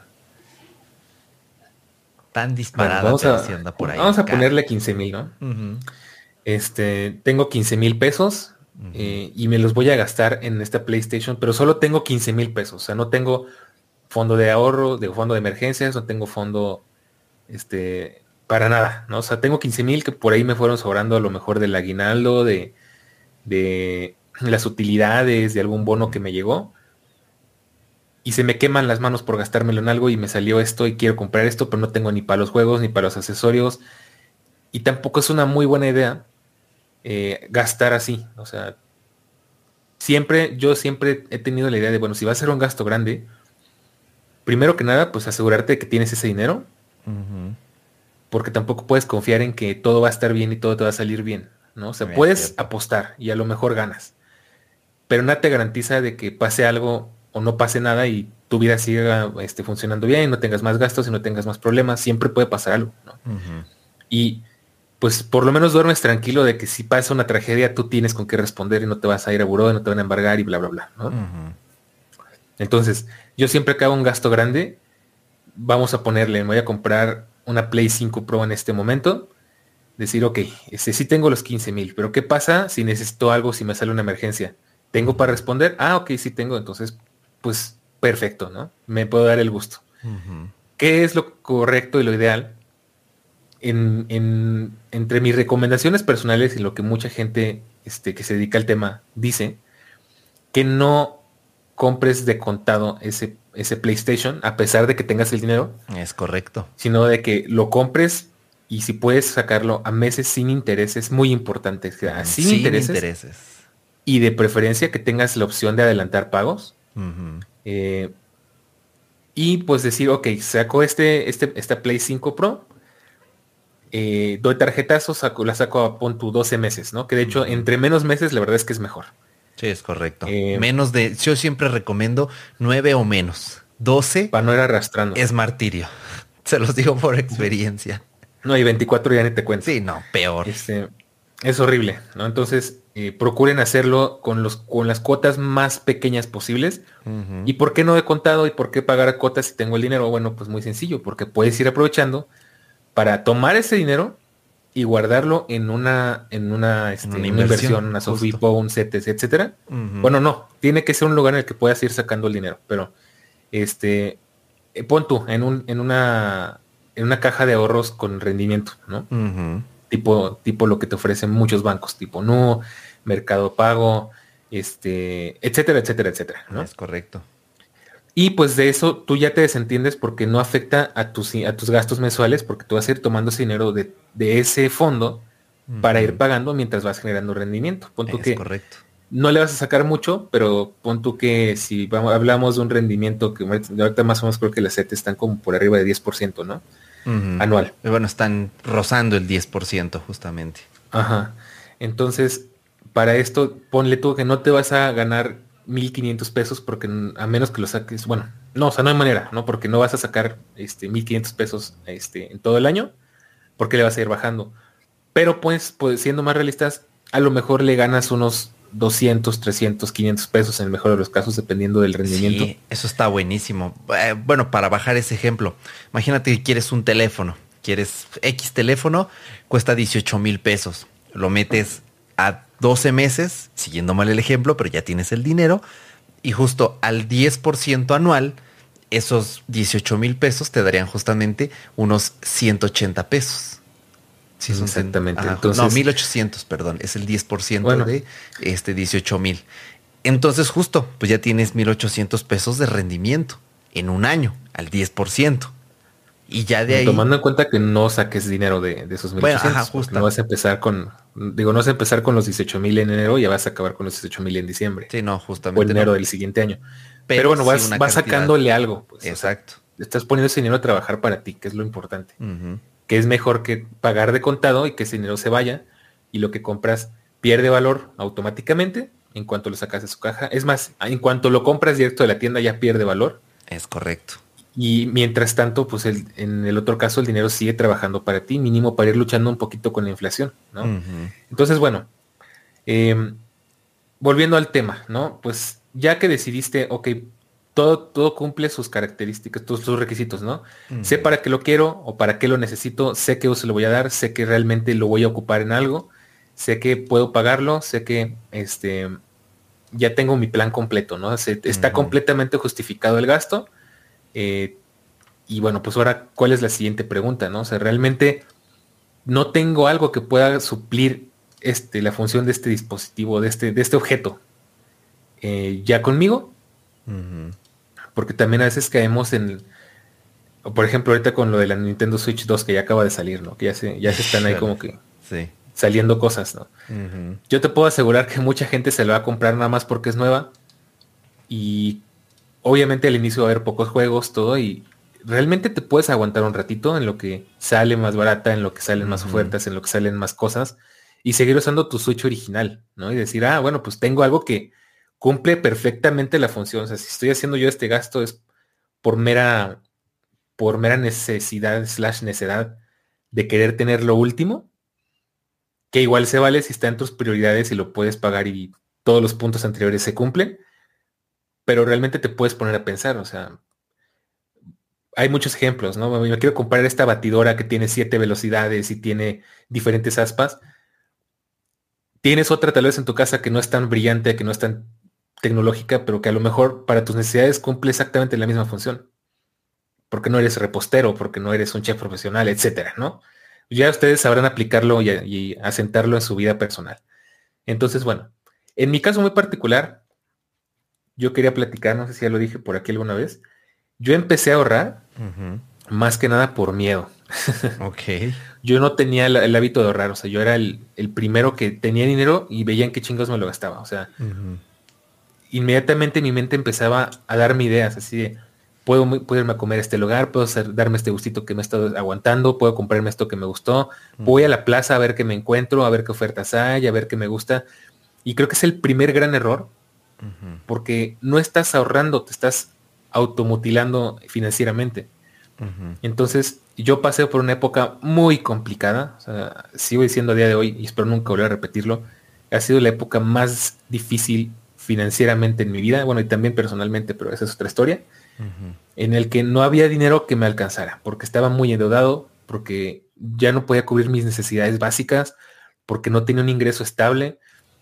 Tan Bueno, disparada, vamos pero sí a, anda por ahí vamos a cara. ponerle quince mil, ¿no? Ujú. Este, tengo quince mil pesos Ujú. eh, y me los voy a gastar en esta PlayStation, pero solo tengo quince mil pesos. O sea, no tengo fondo de ahorro, de fondo de emergencias, no tengo fondo, este, para nada, ¿no? O sea, tengo quince mil que por ahí me fueron sobrando a lo mejor del aguinaldo, de, de las utilidades, de algún bono Ujú. que me llegó. Y se me queman las manos por gastármelo en algo y me salió esto y quiero comprar esto, pero no tengo ni para los juegos ni para los accesorios. Y tampoco es una muy buena idea eh, gastar así. O sea, siempre, yo siempre he tenido la idea de, bueno, si va a ser un gasto grande, primero que nada, pues asegurarte de que tienes ese dinero, Ujú. porque tampoco puedes confiar en que todo va a estar bien y todo te va a salir bien, ¿no? O sea, Es puedes cierto. apostar y a lo mejor ganas, pero nada te garantiza de que pase algo o no pase nada y tu vida siga este, funcionando bien y no tengas más gastos y no tengas más problemas. Siempre puede pasar algo, ¿no? Ujú. Y pues por lo menos duermes tranquilo de que si pasa una tragedia, tú tienes con qué responder y no te vas a ir a buró, no te van a embargar y bla, bla, bla, ¿no? Ujú. Entonces, yo siempre que hago un gasto grande, vamos a ponerle, me voy a comprar una Play cinco Pro en este momento, decir, ok, este, sí tengo los quince mil, pero ¿qué pasa si necesito algo, si me sale una emergencia? ¿Tengo para Ujú. responder? Ah, ok, sí tengo, entonces, pues perfecto, ¿no? Me puedo dar el gusto. Ujú. ¿Qué es lo correcto y lo ideal? En, en- entre mis recomendaciones personales y lo que mucha gente este, que se dedica al tema dice, que no compres de contado ese, ese PlayStation, a pesar de que tengas el dinero, Es correcto. sino de que lo compres y si puedes sacarlo a meses sin intereses, muy importante. O sea, sin, sin intereses, intereses. Y de preferencia que tengas la opción de adelantar pagos. Uh-huh. Eh, y pues decir, ok, saco este, este, esta Play cinco Pro. Eh, doy tarjetazo, saco, la saco a pon tu doce meses, ¿no? Que de hecho, uh-huh. entre menos meses, la verdad es que es mejor. Sí, es correcto. Eh, menos de, yo siempre recomiendo nueve o menos. doce. Para no ir arrastrando. Es martirio. Se los digo por experiencia. No, y veinticuatro ya ni te cuento. Sí, no, peor. Este, es horrible, ¿no? Entonces, eh, procuren hacerlo con, los, con las cuotas más pequeñas posibles. Uh-huh. ¿Y por qué no he contado y por qué pagar a cuotas si tengo el dinero? Bueno, pues muy sencillo, porque puedes ir aprovechando para tomar ese dinero y guardarlo en una en una, este, una, una inversión, una Sofipo, un CETES, etcétera. Uh-huh. Bueno, no, tiene que ser un lugar en el que puedas ir sacando el dinero, pero este eh, pon tú en un en una en una caja de ahorros con rendimiento, ¿no? Uh-huh. Tipo tipo lo que te ofrecen muchos bancos, tipo Nu, Mercado Pago, este, etcétera, etcétera, etcétera, ¿no? Es correcto. Y pues de eso tú ya te desentiendes porque no afecta a tus, a tus gastos mensuales, porque tú vas a ir tomando ese dinero de, de ese fondo uh-huh. para ir pagando mientras vas generando rendimiento. Pon tú es que correcto. No le vas a sacar mucho, pero pon tú que si vamos, hablamos de un rendimiento que ahorita más o menos creo que las CETES están como por arriba de diez por ciento, ¿no? Uh-huh. Anual. Bueno, están rozando el diez por ciento justamente. Ajá. Entonces, para esto, ponle tú que no te vas a ganar mil quinientos pesos porque a menos que lo saques, bueno, no, o sea, no hay manera, ¿no? Porque no vas a sacar este mil quinientos pesos este, en todo el año, porque le vas a ir bajando. Pero pues, pues, siendo más realistas, a lo mejor le ganas unos doscientos, trescientos, quinientos pesos en el mejor de los casos, dependiendo del rendimiento. Sí, eso está buenísimo. Eh, bueno, para bajar ese ejemplo, imagínate que quieres un teléfono, quieres X teléfono, cuesta dieciocho mil pesos, lo metes a doce meses, siguiendo mal el ejemplo, pero ya tienes el dinero, y justo al diez por ciento anual, esos dieciocho mil pesos te darían justamente unos ciento ochenta pesos. Sí, es un exactamente. Ajá, entonces, no, mil ochocientos, perdón, es el diez por ciento bueno. de este dieciocho mil. Entonces justo, pues ya tienes mil ochocientos pesos de rendimiento en un año, al diez por ciento. Y ya de ahí... Tomando en cuenta que no saques dinero de, de esos mil ochocientos. Bueno, ajá, justo. No vas a empezar con... Digo, no vas a empezar con los dieciocho mil en enero y ya vas a acabar con los dieciocho mil en diciembre. Sí, no, justamente. O en enero no. del siguiente año. Pero, Pero bueno, vas, sí vas sacándole algo. Pues, exacto. O sea, estás poniendo ese dinero a trabajar para ti, que es lo importante. Uh-huh. Que es mejor que pagar de contado y que ese dinero se vaya y lo que compras pierde valor automáticamente en cuanto lo sacas de su caja. Es más, en cuanto lo compras directo de la tienda ya pierde valor. Es correcto. Y mientras tanto, pues el, en el otro caso el dinero sigue trabajando para ti, mínimo para ir luchando un poquito con la inflación, ¿no? Uh-huh. Entonces, bueno, eh, volviendo al tema, ¿no? Pues ya que decidiste, ok, todo, todo cumple sus características, todos sus requisitos, ¿no? Uh-huh. Sé para qué lo quiero o para qué lo necesito, sé que se lo voy a dar, sé que realmente lo voy a ocupar en algo, sé que puedo pagarlo, sé que este ya tengo mi plan completo, ¿no? Se, está uh-huh. completamente justificado el gasto. Eh, y bueno, pues ahora, ¿cuál es la siguiente pregunta, no? O sea, realmente no tengo algo que pueda suplir este, la función de este dispositivo, de este, de este objeto, eh, ya conmigo. Uh-huh. Porque también a veces caemos en, por ejemplo, ahorita con lo de la Nintendo Switch dos que ya acaba de salir, ¿no? Que ya se, ya se están ahí como que sí. saliendo cosas, ¿no? Uh-huh. Yo te puedo asegurar que mucha gente se la va a comprar nada más porque es nueva. Y obviamente al inicio va a haber pocos juegos, todo, y realmente te puedes aguantar un ratito en lo que sale más barata, en lo que salen uh-huh. más ofertas, en lo que salen más cosas, y seguir usando tu Switch original, ¿no? Y decir, ah, bueno, pues tengo algo que cumple perfectamente la función. O sea, si estoy haciendo yo este gasto es por mera, por mera necesidad slash necedad de querer tener lo último, que igual se vale si está en tus prioridades y lo puedes pagar y todos los puntos anteriores se cumplen. Pero realmente te puedes poner a pensar, o sea, hay muchos ejemplos, ¿no? Me quiero comprar esta batidora que tiene siete velocidades y tiene diferentes aspas. Tienes otra tal vez en tu casa que no es tan brillante, que no es tan tecnológica, pero que a lo mejor para tus necesidades cumple exactamente la misma función. Porque no eres repostero, porque no eres un chef profesional, etcétera, ¿no? Ya ustedes sabrán aplicarlo y, y asentarlo en su vida personal. Entonces, bueno, en mi caso muy particular, yo quería platicar, no sé si ya lo dije por aquí alguna vez, yo empecé a ahorrar uh-huh. más que nada por miedo. Ok. Yo no tenía el, el hábito de ahorrar, o sea, yo era el, el primero que tenía dinero y veía en qué chingos me lo gastaba, o sea, Uh-huh. inmediatamente mi mente empezaba a darme ideas, así de, puedo, mu- puedo irme a comer a este lugar, puedo hacer, darme este gustito que me he estado aguantando, puedo comprarme esto que me gustó, voy a la plaza a ver qué me encuentro, a ver qué ofertas hay, a ver qué me gusta, y creo que es el primer gran error, Uh-huh. porque no estás ahorrando, te estás automutilando financieramente. Uh-huh. Entonces, yo pasé por una época muy complicada, o sea, sigo diciendo a día de hoy, y espero nunca volver a repetirlo, ha sido la época más difícil financieramente en mi vida, bueno, y también personalmente, pero esa es otra historia, Uh-huh. en el que no había dinero que me alcanzara, porque estaba muy endeudado, porque ya no podía cubrir mis necesidades básicas, porque no tenía un ingreso estable.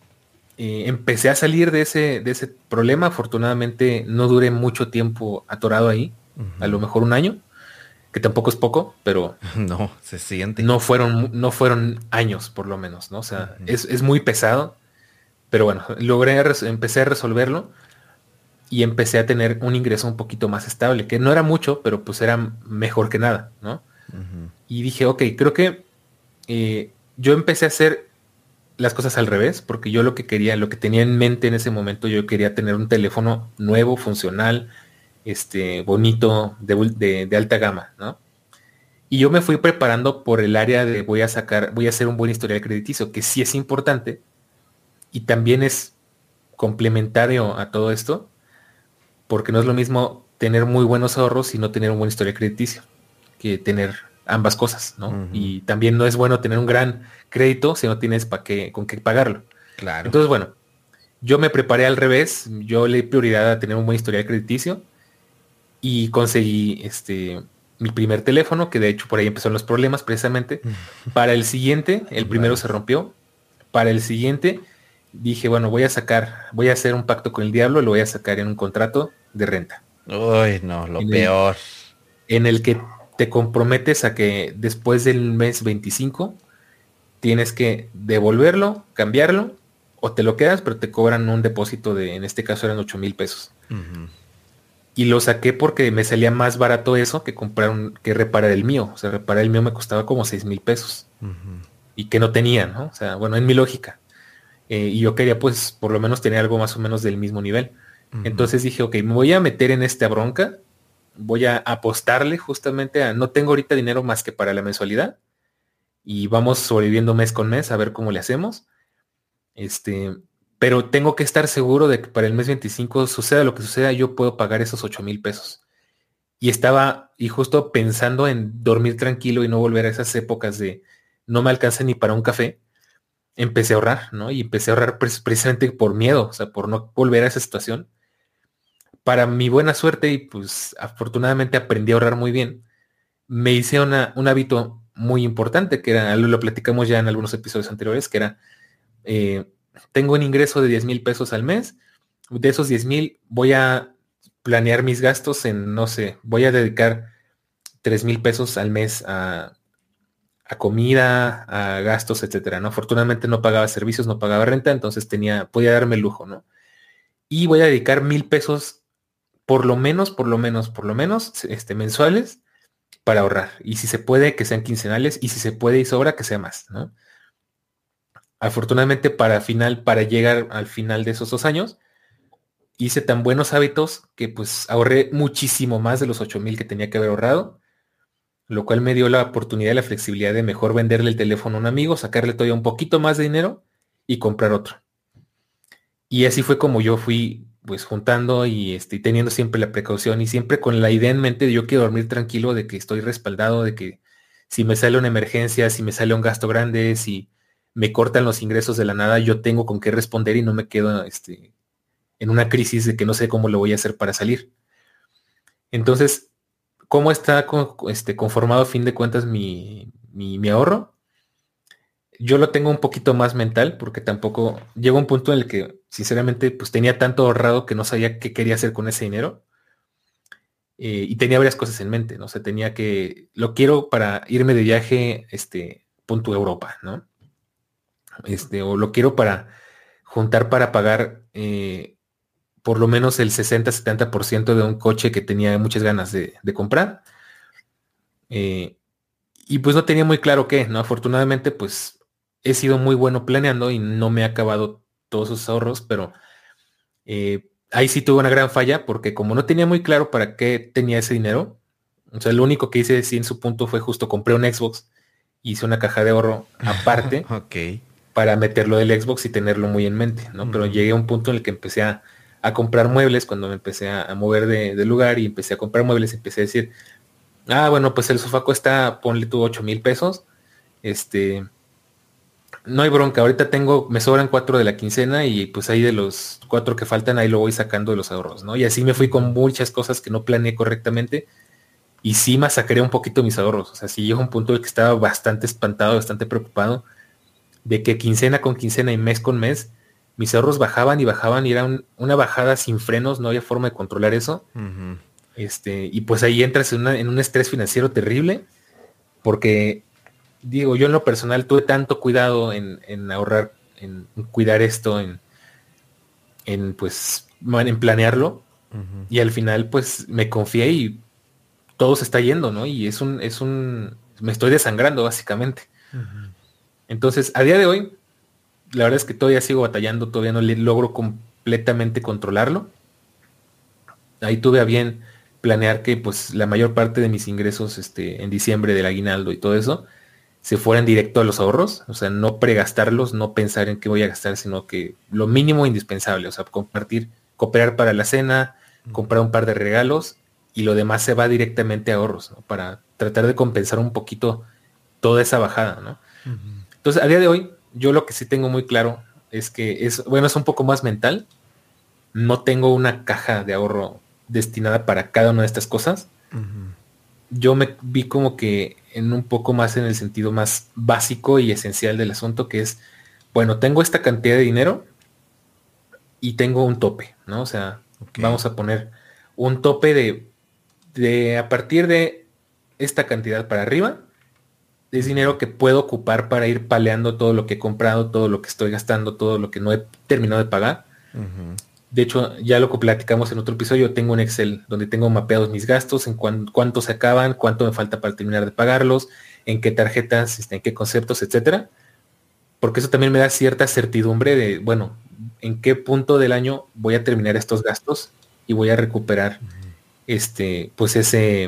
Eh, empecé a salir de ese, de ese problema, afortunadamente no duré mucho tiempo atorado ahí, a lo Uh-huh. mejor un año, que tampoco es poco, pero No, se siente. no fueron, no fueron años por lo menos, ¿no? O sea, Uh-huh. es, es muy pesado, pero bueno, logré, res- empecé a resolverlo y empecé a tener un ingreso un poquito más estable, que no era mucho, pero pues era mejor que nada, ¿no? Uh-huh. Y dije, ok, creo que eh, yo empecé a hacer las cosas al revés, porque yo lo que quería, lo que tenía en mente en ese momento, yo quería tener un teléfono nuevo, funcional, este, bonito, de, ul- de, de alta gama, ¿no? Y yo me fui preparando por el área de voy a sacar, voy a hacer un buen historial crediticio, que sí es importante y también es complementario a todo esto, porque no es lo mismo tener muy buenos ahorros y no tener un buen historial crediticio, que tener ambas cosas, ¿no? Uh-huh. Y también no es bueno tener un gran crédito si no tienes pa qué, con qué pagarlo. Claro. Entonces, bueno, yo me preparé al revés, yo le di prioridad a tener un buen historial crediticio y conseguí este mi primer teléfono, que de hecho por ahí empezaron los problemas precisamente. Para el siguiente, el primero se Rayos. rompió. Para el siguiente dije, bueno, voy a sacar, voy a hacer un pacto con el diablo, lo voy a sacar en un contrato de renta, Uy, no, lo en el, peor. en el que te comprometes a que después del mes veinticinco tienes que devolverlo, cambiarlo, o te lo quedas, pero te cobran un depósito de, en este caso eran ocho mil pesos. Uh-huh. Y lo saqué porque me salía más barato eso que comprar un, que reparar el mío. O sea, reparar el mío me costaba como seis mil pesos. Uh-huh. Y que no tenía, ¿no? O sea, bueno, en mi lógica. Eh, y yo quería pues por lo menos tener algo más o menos del mismo nivel. Uh-huh. Entonces dije, ok, me voy a meter en esta bronca. Voy a apostarle justamente a, no tengo ahorita dinero más que para la mensualidad. Y vamos sobreviviendo mes con mes a ver cómo le hacemos. Este, pero tengo que estar seguro de que para el mes veinticinco, suceda lo que suceda, yo puedo pagar esos ocho mil pesos. Y estaba, y justo pensando en dormir tranquilo y no volver a esas épocas de no me alcanza ni para un café, empecé a ahorrar, ¿no? Y empecé a ahorrar pre- precisamente por miedo, o sea, por no volver a esa situación. Para mi buena suerte, y pues afortunadamente aprendí a ahorrar muy bien, me hice una, un hábito muy importante, que era, lo, lo platicamos ya en algunos episodios anteriores, que era, eh, tengo un ingreso de diez mil pesos al mes, de esos diez mil voy a planear mis gastos en, no sé, voy a dedicar tres mil pesos al mes a, a comida, a gastos, etcétera, ¿no? Afortunadamente no pagaba servicios, no pagaba renta, entonces tenía, podía darme el lujo, ¿no? Y voy a dedicar mil pesos por lo menos, por lo menos, por lo menos, este, mensuales para ahorrar. Y si se puede, que sean quincenales, y si se puede y sobra, que sea más, ¿no? Afortunadamente para final, para llegar al final de esos dos años, hice tan buenos hábitos que pues ahorré muchísimo más de los ocho mil que tenía que haber ahorrado, lo cual me dio la oportunidad y la flexibilidad de mejor venderle el teléfono a un amigo, sacarle todavía un poquito más de dinero y comprar otro. Y así fue como yo fui pues juntando y este, teniendo siempre la precaución y siempre con la idea en mente de yo quiero dormir tranquilo, de que estoy respaldado, de que si me sale una emergencia, si me sale un gasto grande, si me cortan los ingresos de la nada, yo tengo con qué responder y no me quedo este, en una crisis de que no sé cómo lo voy a hacer para salir. Entonces, ¿cómo está con- este, conformado a fin de cuentas mi, mi, mi ahorro? Yo lo tengo un poquito más mental porque tampoco llegó un punto en el que sinceramente pues tenía tanto ahorrado que no sabía qué quería hacer con ese dinero, eh, y tenía varias cosas en mente, ¿no? O sea, tenía que, lo quiero para irme de viaje, este, punto Europa, ¿no? Este, o lo quiero para juntar para pagar eh, por lo menos el sesenta setenta por ciento de un coche que tenía muchas ganas de, de comprar. Eh, y pues no tenía muy claro qué, ¿no? Afortunadamente, pues he sido muy bueno planeando y no me he acabado todos esos ahorros, pero eh, ahí sí tuve una gran falla porque como no tenía muy claro para qué tenía ese dinero, o sea, lo único que hice sí en su punto fue justo compré un Xbox, hice una caja de ahorro aparte Ok. para meterlo del Xbox y tenerlo muy en mente, ¿no? Pero Ujú. llegué a un punto en el que empecé a, a comprar muebles cuando me empecé a, a mover de, de lugar y empecé a comprar muebles, empecé a decir, ah, bueno, pues el sofá cuesta, ponle tú ocho mil pesos, este, no hay bronca, ahorita tengo, me sobran cuatro de la quincena y pues ahí de los cuatro que faltan, ahí lo voy sacando de los ahorros, ¿no? Y así me fui con Ujú. muchas cosas que no planeé correctamente y sí masacré un poquito mis ahorros, o sea, sí llegó un punto en el que estaba bastante espantado, bastante preocupado de que quincena con quincena y mes con mes, mis ahorros bajaban y bajaban y era un- una bajada sin frenos, no había forma de controlar eso. Ujú. Este, y pues ahí entras en, una- en un estrés financiero terrible, porque digo, yo en lo personal tuve tanto cuidado en, en ahorrar, en cuidar esto, en, en pues man- en planearlo, Ujú. y al final pues me confié y todo se está yendo, ¿no? Y es un, es un, me estoy desangrando básicamente. Ujú. Entonces, a día de hoy, la verdad es que todavía sigo batallando, todavía no le logro completamente controlarlo. Ahí tuve a bien planear que pues la mayor parte de mis ingresos este, en diciembre del aguinaldo y todo eso se fueran directo a los ahorros, o sea, no pregastarlos, no pensar en qué voy a gastar, sino que lo mínimo indispensable, o sea, compartir, cooperar para la cena, comprar un par de regalos y lo demás se va directamente a ahorros, ¿no? Para tratar de compensar un poquito toda esa bajada, ¿no? Ujú. Entonces, a día de hoy, yo lo que sí tengo muy claro es que es, bueno, es un poco más mental. No tengo una caja de ahorro destinada para cada una de estas cosas. Ujú. Yo me vi como que en un poco más en el sentido más básico y esencial del asunto, que es, bueno, tengo esta cantidad de dinero y tengo un tope, ¿no? O sea, Ok. vamos a poner un tope de, de a partir de esta cantidad para arriba, es Ujú. dinero que puedo ocupar para ir paleando todo lo que he comprado, todo lo que estoy gastando, todo lo que no he terminado de pagar. Ujú. De hecho, ya lo que platicamos en otro episodio, tengo un Excel donde tengo mapeados mis gastos, en cuán- cuánto se acaban, cuánto me falta para terminar de pagarlos, en qué tarjetas, este, en qué conceptos, etcétera. Porque eso también me da cierta certidumbre de, bueno, en qué punto del año voy a terminar estos gastos y voy a recuperar este, pues ese,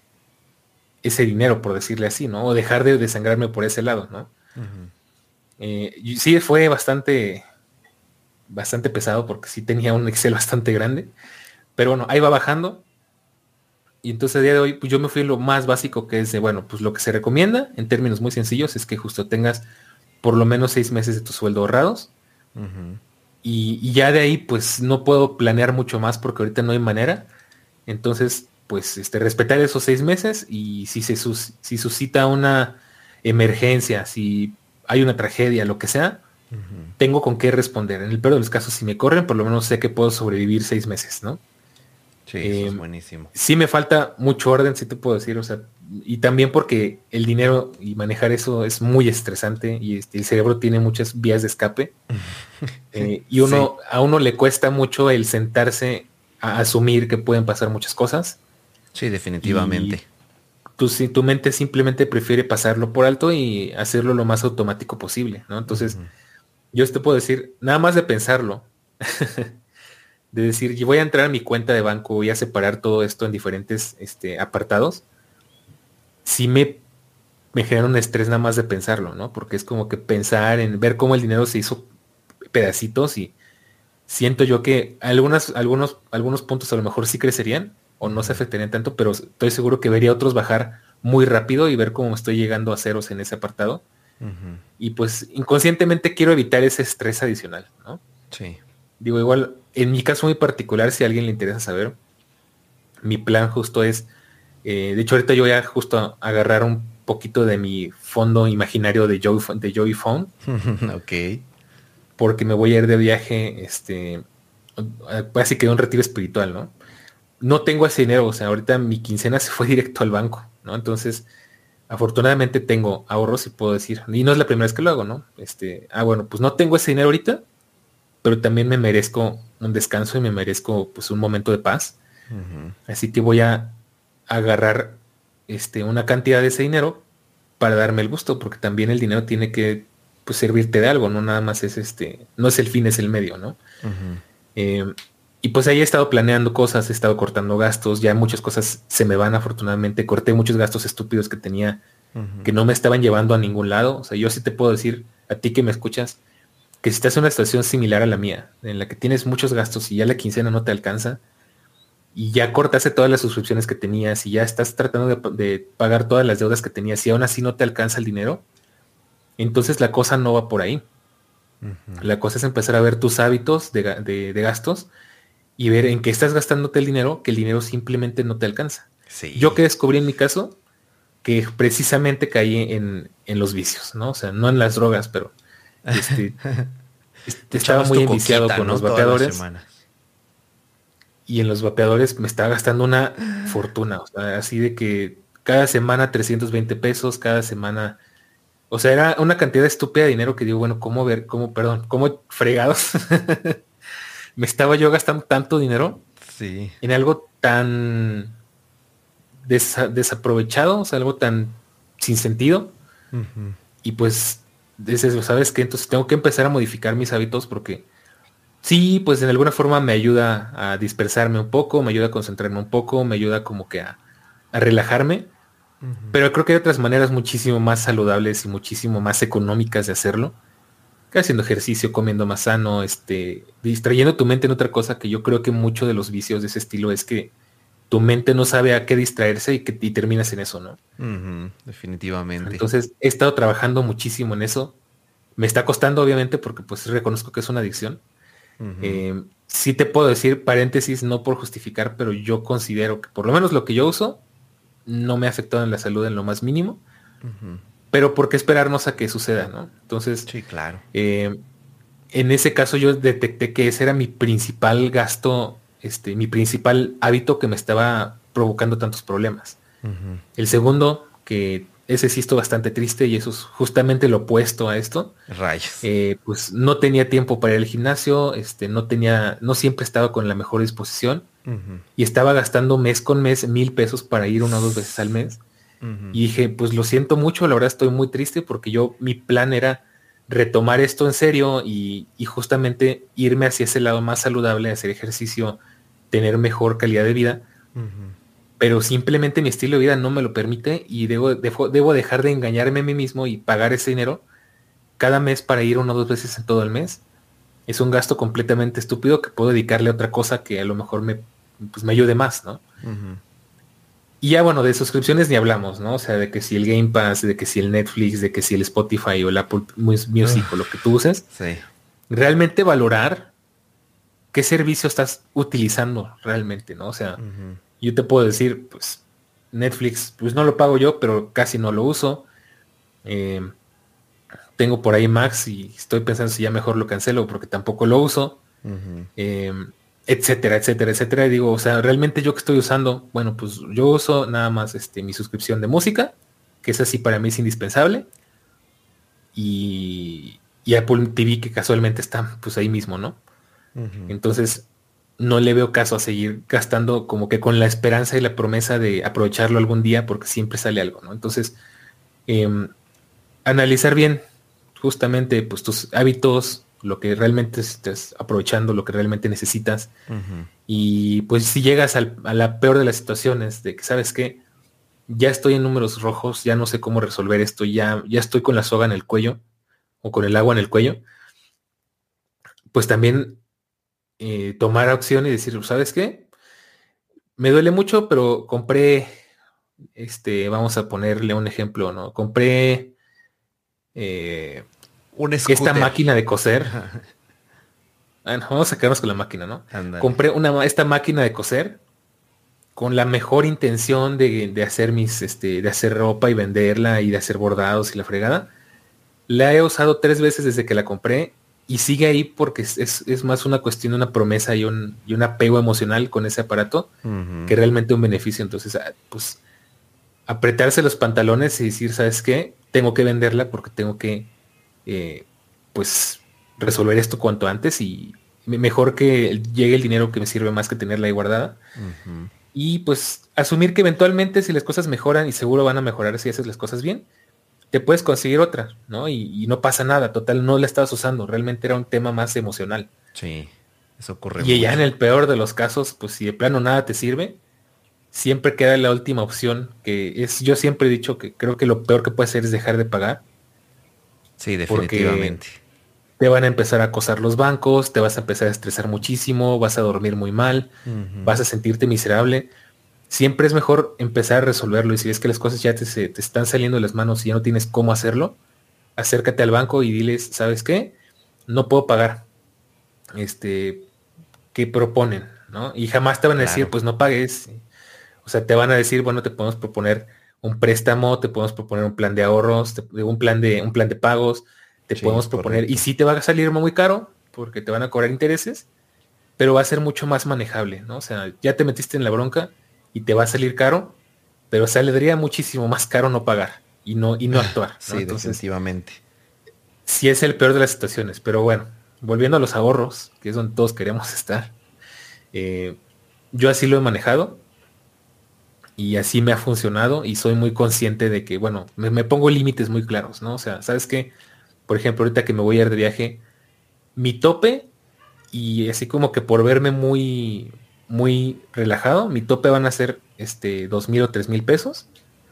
ese dinero, por decirle así, ¿no? O dejar de desangrarme por ese lado, ¿no? Ujú. Eh, y sí fue bastante, bastante pesado porque sí tenía un Excel bastante grande, pero bueno, ahí va bajando. Y entonces a día de hoy, pues yo me fui a lo más básico que es de, bueno, pues lo que se recomienda en términos muy sencillos es que justo tengas por lo menos seis meses de tu sueldo ahorrados. Ujú. Y, y ya de ahí, pues no puedo planear mucho más porque ahorita no hay manera. Entonces, pues este, respetar esos seis meses y si se sus- si suscita una emergencia, si hay una tragedia, lo que sea, Ujú. tengo con qué responder. En el peor de los casos, si me corren, por lo menos sé que puedo sobrevivir seis meses, ¿no? Sí, eso es Eh, buenísimo. sí me falta mucho orden, sí te puedo decir, o sea, y también porque el dinero y manejar eso es muy estresante y este, el cerebro tiene muchas vías de escape eh, y Sí. uno a uno le cuesta mucho el sentarse a asumir que pueden pasar muchas cosas Sí, definitivamente. y tu, si- tu mente simplemente prefiere pasarlo por alto y hacerlo lo más automático posible, ¿no? Entonces, Ujú. yo te puedo decir, nada más de pensarlo, de decir, yo voy a entrar a mi cuenta de banco, voy a separar todo esto en diferentes este, apartados, sí me, me genera un estrés nada más de pensarlo, ¿no? Porque es como que pensar en ver cómo el dinero se hizo pedacitos y siento yo que algunas, algunos, algunos puntos a lo mejor sí crecerían o no se Ujú. afectarían tanto, pero estoy seguro que vería otros bajar muy rápido y ver cómo estoy llegando a ceros en ese apartado. Ujú. Y pues inconscientemente quiero evitar ese estrés adicional, ¿no? Sí. Digo, igual, en mi caso muy particular, si a alguien le interesa saber, mi plan justo es, eh, de hecho ahorita yo voy a justo agarrar un poquito de mi fondo imaginario de Joy, de Joy Phone, Ok. porque me voy a ir de viaje, este, así que un retiro espiritual, ¿no? No tengo ese dinero, o sea, ahorita mi quincena se fue directo al banco, ¿no? Entonces, afortunadamente tengo ahorros y puedo decir, y no es la primera vez que lo hago, ¿no? Este, ah, bueno, pues no tengo ese dinero ahorita, pero también me merezco un descanso y me merezco pues un momento de paz. Ujú. Así que voy a agarrar este, una cantidad de ese dinero para darme el gusto, porque también el dinero tiene que pues, servirte de algo, no nada más es este, no es el fin, es el medio, ¿no? Uh-huh. Eh, y pues ahí he estado planeando cosas, he estado cortando gastos, ya muchas cosas se me van afortunadamente, corté muchos gastos estúpidos que tenía, uh-huh. que no me estaban llevando a ningún lado. O sea, yo sí te puedo decir, a ti que me escuchas, que si estás en una situación similar a la mía, en la que tienes muchos gastos y ya la quincena no te alcanza, y ya cortaste todas las suscripciones que tenías y ya estás tratando de, de pagar todas las deudas que tenías y aún así no te alcanza el dinero, entonces la cosa no va por ahí. Uh-huh. La cosa es empezar a ver tus hábitos de, de, de gastos y ver en qué estás gastándote el dinero, que el dinero simplemente no te alcanza. Sí. Yo que descubrí en mi caso, que precisamente caí en, en los vicios, ¿no? O sea, no en las drogas, pero este, este estaba muy enviciado con ¿no? los vapeadores. Y en los vapeadores me estaba gastando una fortuna, o sea, así de que cada semana trescientos veinte pesos, cada semana, o sea, era una cantidad estúpida de dinero que digo, bueno, ¿cómo ver, cómo, perdón, cómo fregados me estaba yo gastando tanto dinero sí. en algo tan desa- desaprovechado, o sea, algo tan sin sentido? Uh-huh. Y pues, es eso, ¿sabes qué? Entonces tengo que empezar a modificar mis hábitos porque sí, pues en alguna forma me ayuda a dispersarme un poco, me ayuda a concentrarme un poco, me ayuda como que a, a relajarme. Uh-huh. Pero creo que hay otras maneras muchísimo más saludables y muchísimo más económicas de hacerlo. Que haciendo ejercicio, comiendo más sano, este, distrayendo tu mente en otra cosa, que yo creo que mucho de los vicios de ese estilo es que tu mente no sabe a qué distraerse y que y terminas en eso, ¿no? Uh-huh. Definitivamente. Entonces he estado trabajando muchísimo en eso. Me está costando, obviamente, porque pues reconozco que es una adicción. Uh-huh. Eh, sí te puedo decir, paréntesis, no por justificar, pero yo considero que por lo menos lo que yo uso no me ha afectado en la salud en lo más mínimo. Uh-huh. Pero ¿por qué esperarnos a que suceda, no? Entonces, sí, claro. Eh, en ese caso yo detecté que ese era mi principal gasto, este, mi principal hábito que me estaba provocando tantos problemas. Uh-huh. El segundo, que ese sí estuvo bastante triste y eso es justamente lo opuesto a esto. Rayos. Eh, pues no tenía tiempo para ir al gimnasio, este, no tenía, no siempre estaba con la mejor disposición uh-huh. y estaba gastando mes con mes mil pesos para ir una o dos veces al mes. Uh-huh. Y dije, pues lo siento mucho, la verdad estoy muy triste porque yo, mi plan era retomar esto en serio y, y justamente irme hacia ese lado más saludable, hacer ejercicio, tener mejor calidad de vida. Uh-huh. Pero simplemente mi estilo de vida no me lo permite y debo, debo, debo dejar de engañarme a mí mismo y pagar ese dinero cada mes para ir una o dos veces en todo el mes. Es un gasto completamente estúpido que puedo dedicarle a otra cosa que a lo mejor me, pues me ayude más, ¿no? Uh-huh. Y ya bueno, de suscripciones ni hablamos, ¿no? O sea, de que si el Game Pass, de que si el Netflix, de que si el Spotify o el Apple Music uh, o lo que tú uses. Sí. Realmente valorar qué servicio estás utilizando realmente, ¿no? O sea, uh-huh. yo te puedo decir, pues, Netflix, pues no lo pago yo, pero casi no lo uso. Eh, tengo por ahí Max y estoy pensando si ya mejor lo cancelo porque tampoco lo uso. Uh-huh. Eh, etcétera, etcétera, etcétera. Y digo, o sea, realmente yo que estoy usando, bueno, pues yo uso nada más este, mi suscripción de música, que es así para mí es indispensable. Y, y Apple T V, que casualmente está pues ahí mismo, ¿no? Uh-huh. Entonces, no le veo caso a seguir gastando como que con la esperanza y la promesa de aprovecharlo algún día porque siempre sale algo, ¿no? Entonces, eh, analizar bien justamente pues tus hábitos, lo que realmente estás aprovechando, lo que realmente necesitas. Uh-huh. Y pues si llegas al, a la peor de las situaciones, de que sabes que ya estoy en números rojos, ya no sé cómo resolver esto, ya, ya estoy con la soga en el cuello o con el agua en el cuello, pues también eh, tomar acción y decir, ¿sabes qué? Me duele mucho, pero compré, este, vamos a ponerle un ejemplo, ¿no? Compré eh, un esta máquina de coser. Bueno, vamos a quedarnos con la máquina, ¿no? Andale. Compré una, esta máquina de coser con la mejor intención de, de hacer mis, este, de hacer ropa y venderla y de hacer bordados y la fregada. La he usado tres veces desde que la compré y sigue ahí porque es, es, es más una cuestión de una promesa y un, y un apego emocional con ese aparato uh-huh. que realmente un beneficio. Entonces, pues, apretarse los pantalones y decir, ¿sabes qué? Tengo que venderla porque tengo que, eh, pues, resolver esto cuanto antes y mejor que llegue el dinero que me sirve más que tenerla ahí guardada. Uh-huh. y pues asumir que eventualmente si las cosas mejoran, y seguro van a mejorar si haces las cosas bien, te puedes conseguir otra, ¿no? Y, y no pasa nada, total, no la estabas usando, realmente era un tema más emocional. Sí, eso ocurre Y ya mucho. en el peor de los casos, pues si de plano nada te sirve, siempre queda la última opción, que es, yo siempre he dicho que creo que lo peor que puede hacer es dejar de pagar, Sí, porque definitivamente. te van a empezar a acosar los bancos, te vas a empezar a estresar muchísimo, vas a dormir muy mal, Ujú. vas a sentirte miserable. Siempre es mejor empezar a resolverlo, y si ves que las cosas ya te, se- te están saliendo de las manos y ya no tienes cómo hacerlo, acércate al banco y diles, ¿sabes qué? No puedo pagar. Este, ¿qué proponen? ¿No? Y jamás te van a decir, Claro. pues no pagues. O sea, te van a decir, bueno, te podemos proponer un préstamo, te podemos proponer un plan de ahorros, te- un plan de, un plan de pagos, te Sí, podemos es proponer, y correcto. sí te va a salir muy caro, porque te van a cobrar intereses, pero va a ser mucho más manejable, ¿no? O sea, ya te metiste en la bronca y te va a salir caro, pero saldría muchísimo más caro no pagar y no, y no actuar, ¿no? Sí, Entonces, definitivamente. sí es el peor de las situaciones, pero bueno, volviendo a los ahorros, que es donde todos queremos estar, eh, yo así lo he manejado y así me ha funcionado, y soy muy consciente de que, bueno, me, me pongo límites muy claros, ¿no? O sea, ¿sabes qué? Por ejemplo, ahorita que me voy a ir de viaje, mi tope, y así como que por verme muy, muy relajado, mi tope van a ser este dos mil o tres mil pesos,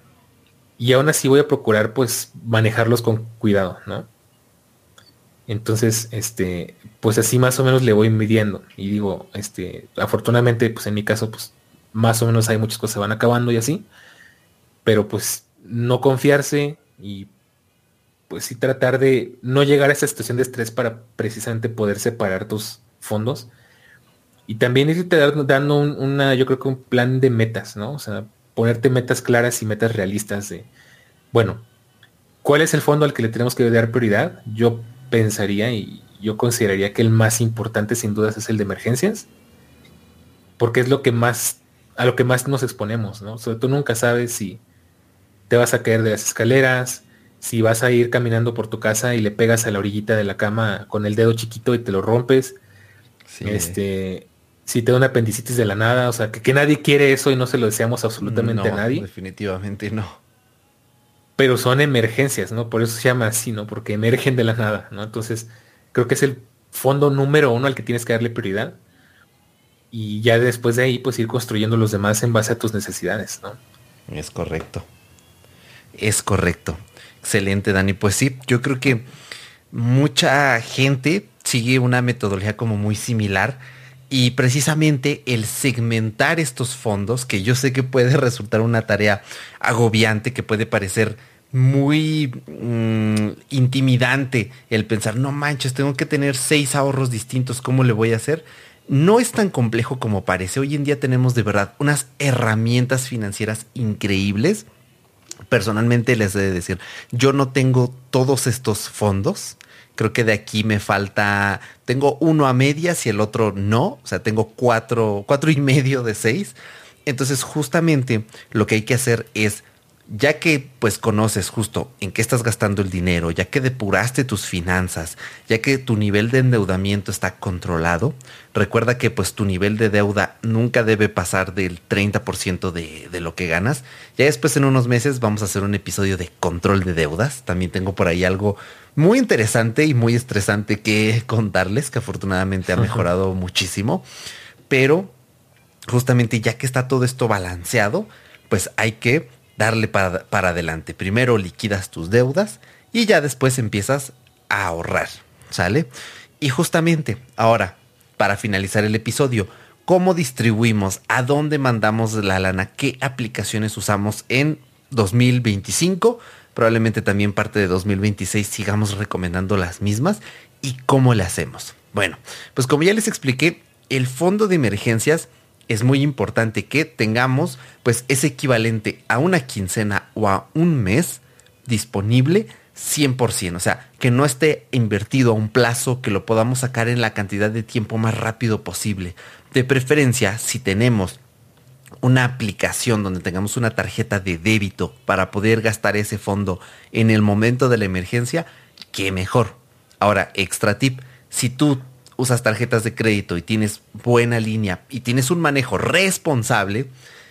y aún así voy a procurar pues manejarlos con cuidado, ¿no? Entonces, este, pues así más o menos le voy midiendo, y digo, este, afortunadamente, pues en mi caso, pues más o menos hay muchas cosas que se van acabando y así, pero pues no confiarse, y pues sí tratar de no llegar a esa situación de estrés para precisamente poder separar tus fondos. Y también irte dar- dando un- una, yo creo que un plan de metas, ¿no? O sea, ponerte metas claras y metas realistas de, bueno, ¿cuál es el fondo al que le tenemos que dar prioridad? Yo pensaría y yo consideraría que el más importante sin dudas es el de emergencias, porque es lo que más, a lo que más nos exponemos, ¿no? O sea, tú nunca sabes si te vas a caer de las escaleras, si vas a ir caminando por tu casa y le pegas a la orillita de la cama con el dedo chiquito y te lo rompes, Sí, eh. este, si te da una apendicitis de la nada, o sea, que, que nadie quiere eso y no se lo deseamos absolutamente a No, nadie, definitivamente no. pero son emergencias, ¿no? Por eso se llama así, ¿no? Porque emergen de la nada, ¿no? Entonces, creo que es el fondo número uno al que tienes que darle prioridad, y ya después de ahí, pues ir construyendo los demás en base a tus necesidades, ¿no? Es correcto. Es correcto. Excelente, Dani. Pues sí, yo creo que mucha gente sigue una metodología como muy similar, y precisamente el segmentar estos fondos, que yo sé que puede resultar una tarea agobiante, que puede parecer muy mm, intimidante el pensar, no manches, tengo que tener seis ahorros distintos, ¿cómo le voy a hacer? No es tan complejo como parece. Hoy en día tenemos de verdad unas herramientas financieras increíbles. Personalmente les he de decir, yo no tengo todos estos fondos. Creo que de aquí me falta, tengo uno a medias y el otro no. O sea, tengo cuatro, cuatro y medio de seis. Entonces, justamente lo que hay que hacer es, ya que pues conoces justo en qué estás gastando el dinero, ya que depuraste tus finanzas, ya que tu nivel de endeudamiento está controlado, recuerda que pues tu nivel de deuda nunca debe pasar del treinta por ciento de, de lo que ganas. Ya después en unos meses vamos a hacer un episodio de control de deudas. También tengo por ahí algo muy interesante y muy estresante que contarles, que afortunadamente ha mejorado muchísimo. Pero justamente ya que está todo esto balanceado, pues hay que darle para, para adelante. Primero liquidas tus deudas y ya después empiezas a ahorrar, ¿sale? Y justamente ahora, para finalizar el episodio, ¿cómo distribuimos? ¿A dónde mandamos la lana? ¿Qué aplicaciones usamos en dos mil veinticinco? Probablemente también parte de dos mil veintiséis sigamos recomendando las mismas. ¿Y cómo le hacemos? Bueno, pues como ya les expliqué, el fondo de emergencias es muy importante que tengamos pues ese equivalente a una quincena o a un mes disponible cien por ciento. O sea, que no esté invertido a un plazo, que lo podamos sacar en la cantidad de tiempo más rápido posible. De preferencia, si tenemos una aplicación donde tengamos una tarjeta de débito para poder gastar ese fondo en el momento de la emergencia, qué mejor. Ahora, extra tip, si tú usas tarjetas de crédito y tienes buena línea y tienes un manejo responsable,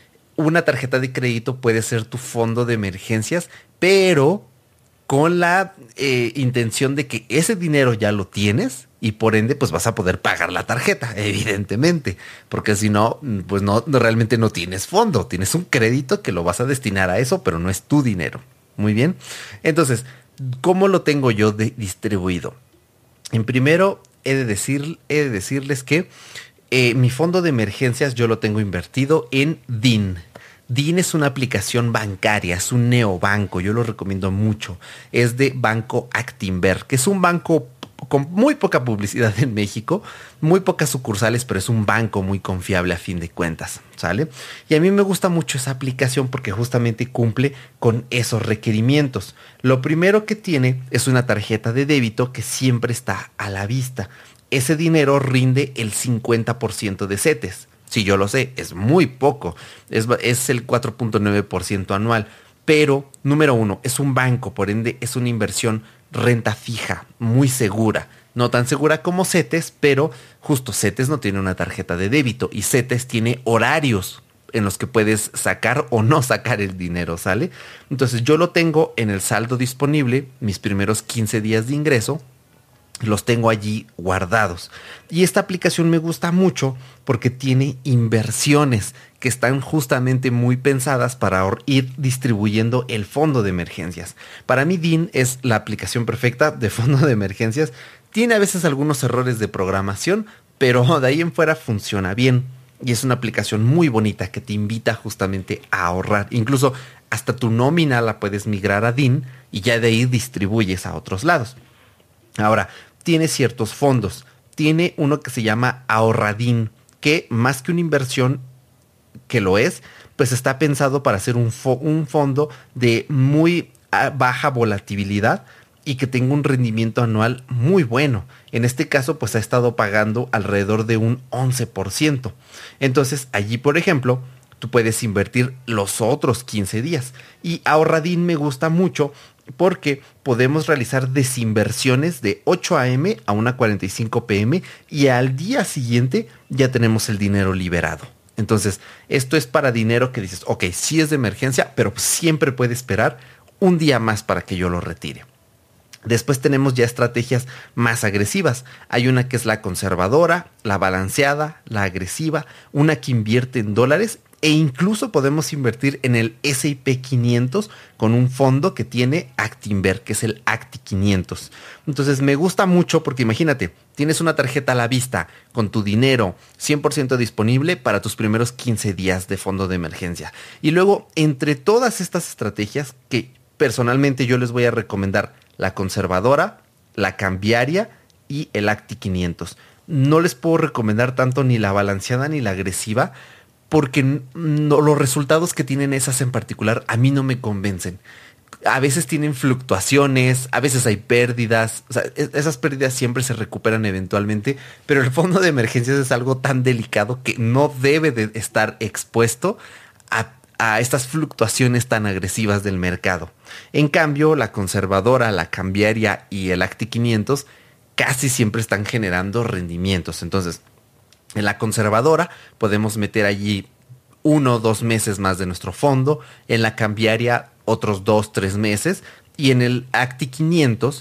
una tarjeta de crédito puede ser tu fondo de emergencias, pero con la eh, intención de que ese dinero ya lo tienes y por ende pues vas a poder pagar la tarjeta, evidentemente, porque si no, pues no, no realmente no tienes fondo, tienes un crédito que lo vas a destinar a eso, pero no es tu dinero. Muy bien. Entonces, ¿cómo lo tengo yo de distribuido? En primero, he de, decir, he de decirles que eh, mi fondo de emergencias yo lo tengo invertido en D I N. D I N es una aplicación bancaria, es un neobanco, yo lo recomiendo mucho. Es de Banco Actinver, que es un banco con muy poca publicidad en México, muy pocas sucursales, pero es un banco muy confiable a fin de cuentas, ¿sale? Y a mí me gusta mucho esa aplicación porque justamente cumple con esos requerimientos. Lo primero que tiene es una tarjeta de débito que siempre está a la vista. Ese dinero rinde el cincuenta por ciento de CETES. Sí, yo lo sé, es muy poco, es, es el cuatro punto nueve por ciento anual, pero número uno, es un banco, por ende es una inversión renta fija, muy segura, no tan segura como CETES, pero justo CETES no tiene una tarjeta de débito y CETES tiene horarios en los que puedes sacar o no sacar el dinero, ¿sale? Entonces yo lo tengo en el saldo disponible, mis primeros quince días de ingreso, los tengo allí guardados. Y esta aplicación me gusta mucho porque tiene inversiones que están justamente muy pensadas para ir distribuyendo el fondo de emergencias. Para mí D I N es la aplicación perfecta de fondo de emergencias. Tiene a veces algunos errores de programación, pero de ahí en fuera funciona bien. Y es una aplicación muy bonita que te invita justamente a ahorrar. Incluso hasta tu nómina la puedes migrar a D I N y ya de ahí distribuyes a otros lados. Ahora, tiene ciertos fondos. Tiene uno que se llama Ahorradín, que más que una inversión, que lo es, pues está pensado para ser un, fo- un fondo de muy baja volatilidad y que tenga un rendimiento anual muy bueno. En este caso, pues ha estado pagando alrededor de un once por ciento. Entonces, allí, por ejemplo, tú puedes invertir los otros quince días. Y Ahorradín me gusta mucho porque podemos realizar desinversiones de ocho a eme a una cuarenta y cinco pe eme y al día siguiente ya tenemos el dinero liberado. Entonces, esto es para dinero que dices, ok, sí es de emergencia, pero siempre puede esperar un día más para que yo lo retire. Después tenemos ya estrategias más agresivas. Hay una que es la conservadora, la balanceada, la agresiva, una que invierte en dólares e incluso podemos invertir en el ese y pe quinientos con un fondo que tiene Actinver, que es el Acti quinientos. Entonces me gusta mucho porque imagínate, tienes una tarjeta a la vista con tu dinero cien por ciento disponible para tus primeros quince días de fondo de emergencia. Y luego, entre todas estas estrategias que personalmente yo les voy a recomendar, la conservadora, la cambiaria y el Acti quinientos. No les puedo recomendar tanto ni la balanceada ni la agresiva porque no, los resultados que tienen esas en particular a mí no me convencen. A veces tienen fluctuaciones, a veces hay pérdidas, o sea, es, esas pérdidas siempre se recuperan eventualmente, pero el fondo de emergencias es algo tan delicado que no debe de estar expuesto a a estas fluctuaciones tan agresivas del mercado. En cambio, la conservadora, la cambiaria y el Acti quinientos casi siempre están generando rendimientos. Entonces, en la conservadora podemos meter allí uno o dos meses más de nuestro fondo, en la cambiaria otros dos, tres meses y en el Acti quinientos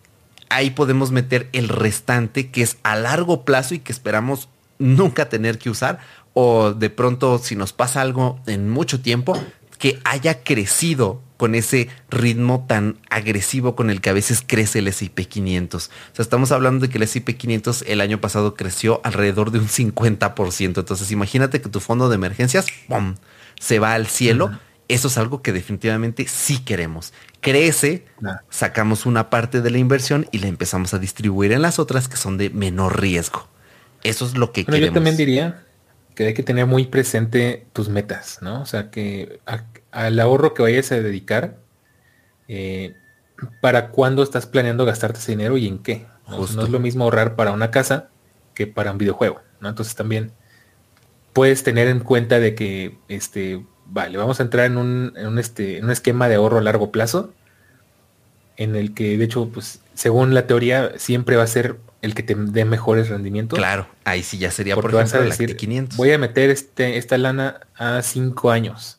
ahí podemos meter el restante que es a largo plazo y que esperamos nunca tener que usar o de pronto si nos pasa algo en mucho tiempo que haya crecido con ese ritmo tan agresivo con el que a veces crece el ese y pe quinientos. O sea, estamos hablando de que el ese y pe quinientos el año pasado creció alrededor de un cincuenta por ciento. Entonces imagínate que tu fondo de emergencias ¡pum!, se va al cielo. Uh-huh. Eso es algo que definitivamente sí queremos. Crece, nah. sacamos una parte de la inversión y la empezamos a distribuir en las otras que son de menor riesgo. Eso es lo que bueno, queremos. Yo también diría que hay que tener muy presente tus metas, ¿no? O sea, que a, al ahorro que vayas a dedicar, eh, para cuándo estás planeando gastarte ese dinero y en qué. ¿No? O sea, no es lo mismo ahorrar para una casa que para un videojuego, ¿no? Entonces también puedes tener en cuenta de que, este, vale, vamos a entrar en un, en un, este, en un esquema de ahorro a largo plazo, en el que, de hecho, pues, según la teoría, siempre va a ser el que te dé mejores rendimientos. Claro, ahí sí ya sería, Porque por ejemplo, vas a el decir, Acti quinientos. voy a meter este, esta lana a cinco años.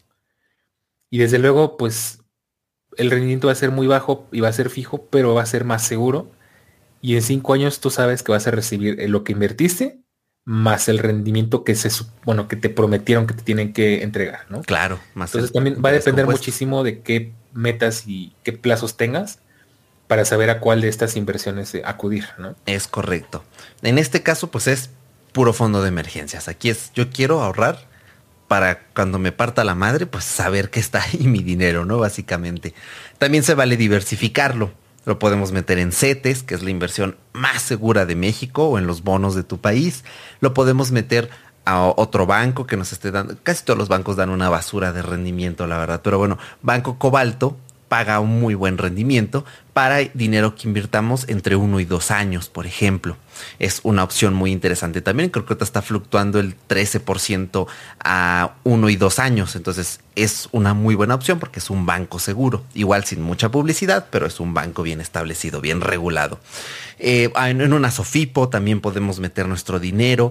Y desde luego, pues el rendimiento va a ser muy bajo y va a ser fijo, pero va a ser más seguro. Y en cinco años tú sabes que vas a recibir lo que invertiste más el rendimiento que se sup- bueno, que te prometieron que te tienen que entregar, ¿no? Claro, más Entonces el también va a interés depender compuesto. muchísimo de qué metas y qué plazos tengas para saber a cuál de estas inversiones eh, acudir, ¿no? Es correcto. En este caso, pues es puro fondo de emergencias. Aquí es, yo quiero ahorrar para cuando me parta la madre, pues saber que está ahí mi dinero, ¿no? Básicamente. También se vale diversificarlo. Lo podemos meter en CETES, que es la inversión más segura de México, o en los bonos de tu país. Lo podemos meter a otro banco que nos esté dando. Casi todos los bancos dan una basura de rendimiento, la verdad. Pero bueno, Banco Cobalto paga un muy buen rendimiento para dinero que invirtamos entre uno y dos años, por ejemplo. Es una opción muy interesante también. Creo que ahorita está fluctuando el trece por ciento a uno y dos años. Entonces es una muy buena opción porque es un banco seguro. Igual sin mucha publicidad, pero es un banco bien establecido, bien regulado. Eh, en una Sofipo también podemos meter nuestro dinero.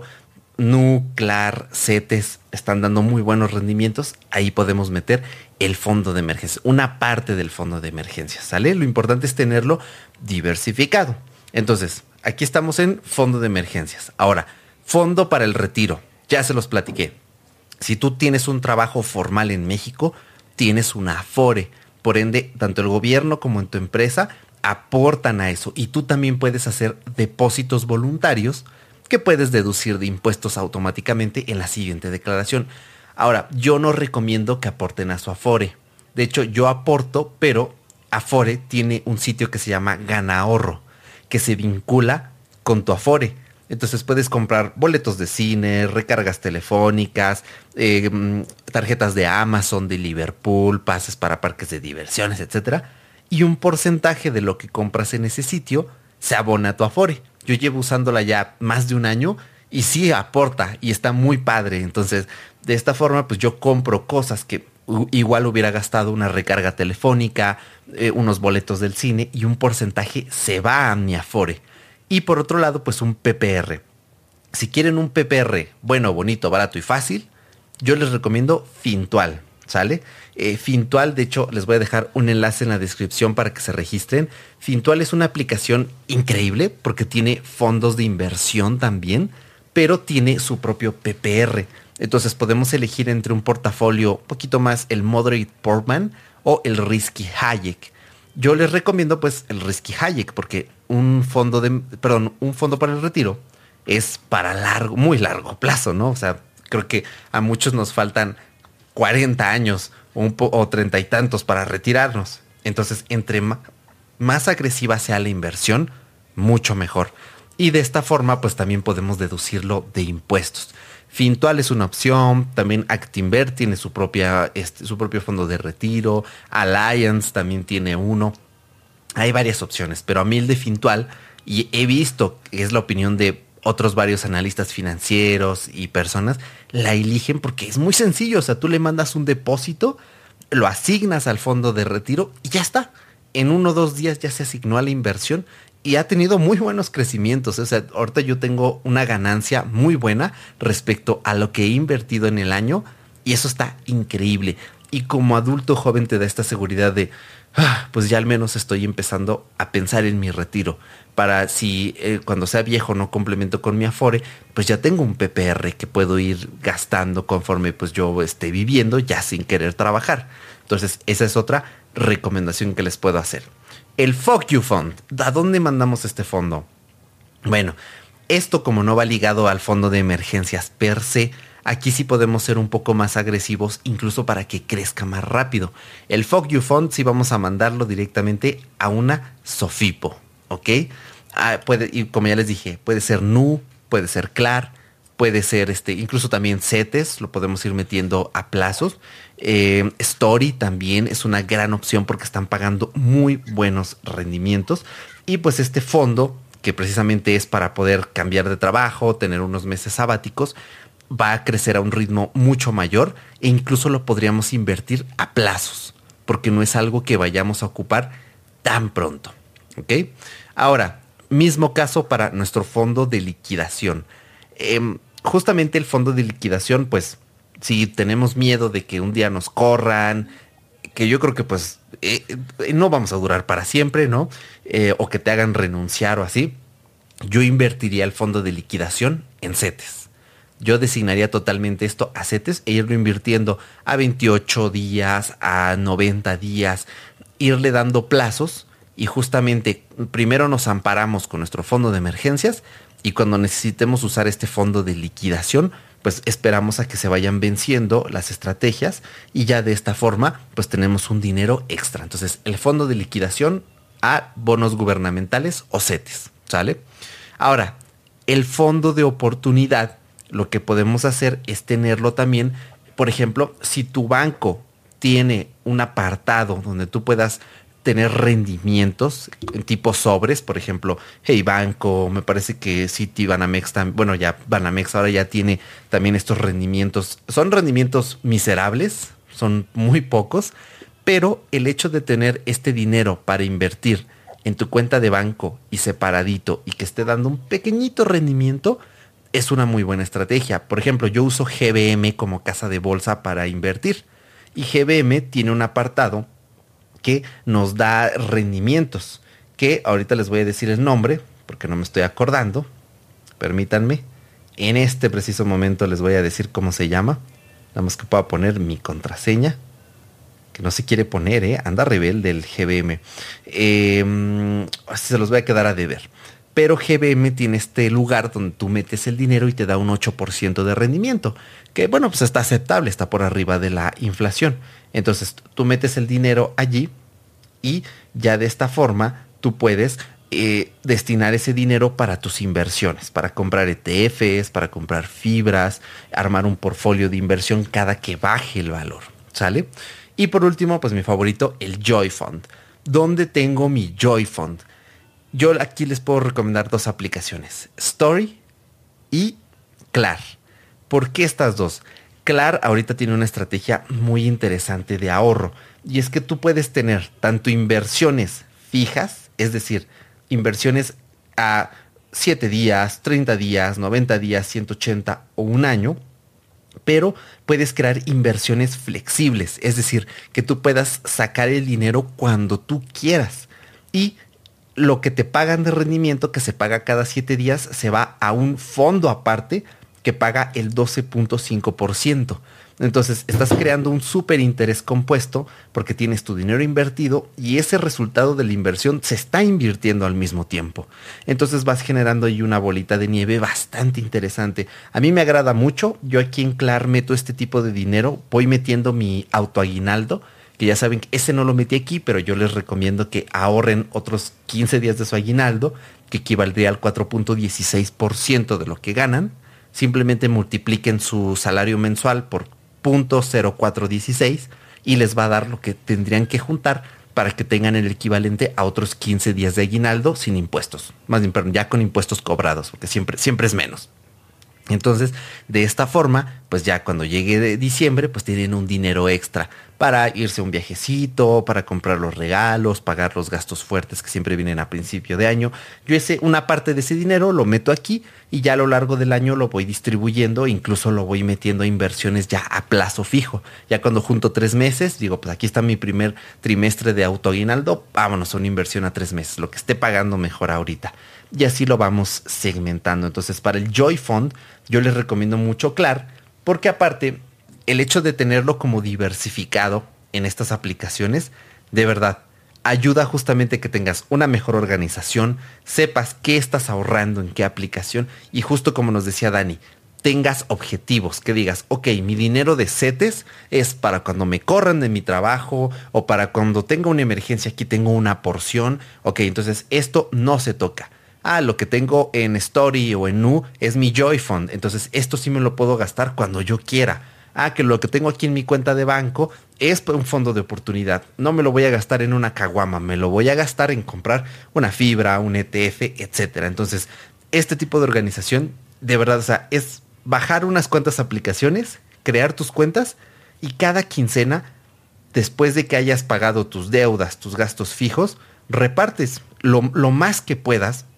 Nuclear, CETES están dando muy buenos rendimientos. Ahí podemos meter el fondo de emergencia, una parte del fondo de emergencia, ¿sale? Lo importante es tenerlo diversificado. Entonces, aquí estamos en fondo de emergencias. Ahora, fondo para el retiro. Ya se los platiqué. Si tú tienes un trabajo formal en México, tienes una Afore. Por ende, tanto el gobierno como en tu empresa aportan a eso. Y tú también puedes hacer depósitos voluntarios que puedes deducir de impuestos automáticamente en la siguiente declaración. Ahora, yo no recomiendo que aporten a su Afore. De hecho, yo aporto, pero Afore tiene un sitio que se llama Ganahorro, que se vincula con tu Afore. Entonces puedes comprar boletos de cine, recargas telefónicas, eh, tarjetas de Amazon, de Liverpool, pases para parques de diversiones, etcétera. Y un porcentaje de lo que compras en ese sitio se abona a tu Afore. Yo llevo usándola ya más de un año y sí aporta y está muy padre. Entonces, de esta forma, pues yo compro cosas que igual hubiera gastado, una recarga telefónica, eh, unos boletos del cine, y un porcentaje se va a mi Afore. Y por otro lado, pues un P P R. Si quieren un P P R bueno, bonito, barato y fácil, yo les recomiendo Fintual, ¿sale? Eh, Fintual, de hecho, les voy a dejar un enlace en la descripción para que se registren. Fintual es una aplicación increíble porque tiene fondos de inversión también, pero tiene su propio P P R. Entonces podemos elegir entre un portafolio un poquito más el Moderate Portman o el Risky Hayek. Yo les recomiendo pues el Risky Hayek porque un fondo de, perdón, un fondo para el retiro es para largo, muy largo plazo, ¿no? O sea, creo que a muchos nos faltan cuarenta años o, un po o treinta y tantos para retirarnos. Entonces, entre ma más agresiva sea la inversión, mucho mejor. Y de esta forma, pues también podemos deducirlo de impuestos. Fintual es una opción, también Actinver tiene su, propia, este, su propio fondo de retiro, Alliance también tiene uno. Hay varias opciones, pero a mí el de Fintual, y he visto que es la opinión de otros varios analistas financieros y personas, la eligen porque es muy sencillo. O sea, tú le mandas un depósito, lo asignas al fondo de retiro y ya está. En uno o dos días ya se asignó a la inversión y ha tenido muy buenos crecimientos. O sea, ahorita yo tengo una ganancia muy buena respecto a lo que he invertido en el año y eso está increíble. Y como adulto joven te da esta seguridad de, ah, pues ya al menos estoy empezando a pensar en mi retiro. Para si eh, cuando sea viejo no complemento con mi Afore, pues ya tengo un P P R que puedo ir gastando conforme pues yo esté viviendo ya sin querer trabajar. Entonces esa es otra recomendación que les puedo hacer. El Fuck You Fund, ¿a dónde mandamos este fondo? Bueno, esto como no va ligado al fondo de emergencias per se, aquí sí podemos ser un poco más agresivos, incluso para que crezca más rápido. El Fuck You Fund sí vamos a mandarlo directamente a una Sofipo, ¿ok? Ah, puede, y como ya les dije, puede ser N U, puede ser C L A R, puede ser este, incluso también CETES, lo podemos ir metiendo a plazos. Eh, Story también es una gran opción porque están pagando muy buenos rendimientos. Y pues este fondo, que precisamente es para poder cambiar de trabajo, tener unos meses sabáticos, va a crecer a un ritmo mucho mayor e incluso lo podríamos invertir a plazos, porque no es algo que vayamos a ocupar tan pronto, ¿ok? Ahora, Mismo caso para nuestro fondo de liquidación. Eh, justamente el fondo de liquidación, pues, si tenemos miedo de que un día nos corran, que yo creo que pues eh, eh, no vamos a durar para siempre, ¿no? Eh, o que te hagan renunciar o así, yo invertiría el fondo de liquidación en CETES. Yo designaría totalmente esto a CETES e irlo invirtiendo a veintiocho días, a noventa días, irle dando plazos y justamente primero nos amparamos con nuestro fondo de emergencias y cuando necesitemos usar este fondo de liquidación, pues esperamos a que se vayan venciendo las estrategias y ya de esta forma pues tenemos un dinero extra. Entonces el fondo de liquidación a bonos gubernamentales o CETES, ¿sale? Ahora, el fondo de oportunidad, lo que podemos hacer es tenerlo también, por ejemplo, si tu banco tiene un apartado donde tú puedas tener rendimientos en tipo sobres, por ejemplo, Hey Banco, me parece que Citi, Banamex, tam, bueno, ya Banamex ahora ya tiene también estos rendimientos. Son rendimientos miserables, son muy pocos, pero el hecho de tener este dinero para invertir en tu cuenta de banco y separadito y que esté dando un pequeñito rendimiento es una muy buena estrategia. Por ejemplo, yo uso G B M como casa de bolsa para invertir y G B M tiene un apartado que nos da rendimientos, que ahorita les voy a decir el nombre, porque no me estoy acordando, permítanme, en este preciso momento les voy a decir cómo se llama, nada más que pueda poner mi contraseña, que no se quiere poner, ¿eh? Anda rebelde el G B M, eh, se los voy a quedar a deber, pero G B M tiene este lugar donde tú metes el dinero y te da un ocho por ciento de rendimiento, que bueno, pues está aceptable, está por arriba de la inflación. Entonces tú metes el dinero allí y ya de esta forma tú puedes eh, destinar ese dinero para tus inversiones, para comprar E T Fs, para comprar fibras, armar un portfolio de inversión cada que baje el valor, ¿sale? Y por último, pues mi favorito, el Joy Fund. ¿Dónde tengo mi Joy Fund? Yo aquí les puedo recomendar dos aplicaciones, Story y Clar. ¿Por qué estas dos? Clar ahorita tiene una estrategia muy interesante de ahorro y es que tú puedes tener tanto inversiones fijas, es decir, inversiones a siete días, treinta días, noventa días, ciento ochenta o un año, pero puedes crear inversiones flexibles, es decir, que tú puedas sacar el dinero cuando tú quieras y lo que te pagan de rendimiento, que se paga cada siete días, se va a un fondo aparte que paga el doce punto cinco por ciento. Entonces estás creando un súper interés compuesto porque tienes tu dinero invertido y ese resultado de la inversión se está invirtiendo al mismo tiempo. Entonces vas generando ahí una bolita de nieve bastante interesante. A mí me agrada mucho. Yo aquí en Clar meto este tipo de dinero. Voy metiendo mi autoaguinaldo, que ya saben que ese no lo metí aquí, pero yo les recomiendo que ahorren otros quince días de su aguinaldo, que equivaldría al cuatro punto dieciséis por ciento de lo que ganan. Simplemente multipliquen su salario mensual por cero punto cero cuatro dieciséis y les va a dar lo que tendrían que juntar para que tengan el equivalente a otros quince días de aguinaldo sin impuestos. Más bien, perdón, ya con impuestos cobrados, porque siempre, siempre es menos. Entonces, de esta forma, pues ya cuando llegue de diciembre, pues tienen un dinero extra para irse a un viajecito, para comprar los regalos, pagar los gastos fuertes que siempre vienen a principio de año. Yo ese, una parte de ese dinero lo meto aquí y ya a lo largo del año lo voy distribuyendo, incluso lo voy metiendo a inversiones ya a plazo fijo. Ya cuando junto tres meses, digo, pues aquí está mi primer trimestre de autoaguinaldo, vámonos a una inversión a tres meses, lo que esté pagando mejor ahorita. Y así lo vamos segmentando. Entonces, para el Joy Fund, yo les recomiendo mucho Clar, porque aparte, el hecho de tenerlo como diversificado en estas aplicaciones, de verdad, ayuda justamente a que tengas una mejor organización, sepas qué estás ahorrando en qué aplicación, y justo como nos decía Dani, tengas objetivos, que digas, ok, mi dinero de CETES es para cuando me corran de mi trabajo o para cuando tenga una emergencia, aquí tengo una porción, ok, entonces esto no se toca. Ah, lo que tengo en Story o en Nu es mi Joy Fund. Entonces, esto sí me lo puedo gastar cuando yo quiera. Ah, que lo que tengo aquí en mi cuenta de banco es un fondo de oportunidad. No me lo voy a gastar en una caguama, me lo voy a gastar en comprar una fibra, un E T F, etcétera. Entonces, este tipo de organización, de verdad, o sea, es bajar unas cuantas aplicaciones, crear tus cuentas y cada quincena, después de que hayas pagado tus deudas, tus gastos fijos, repartes lo, lo más que puedas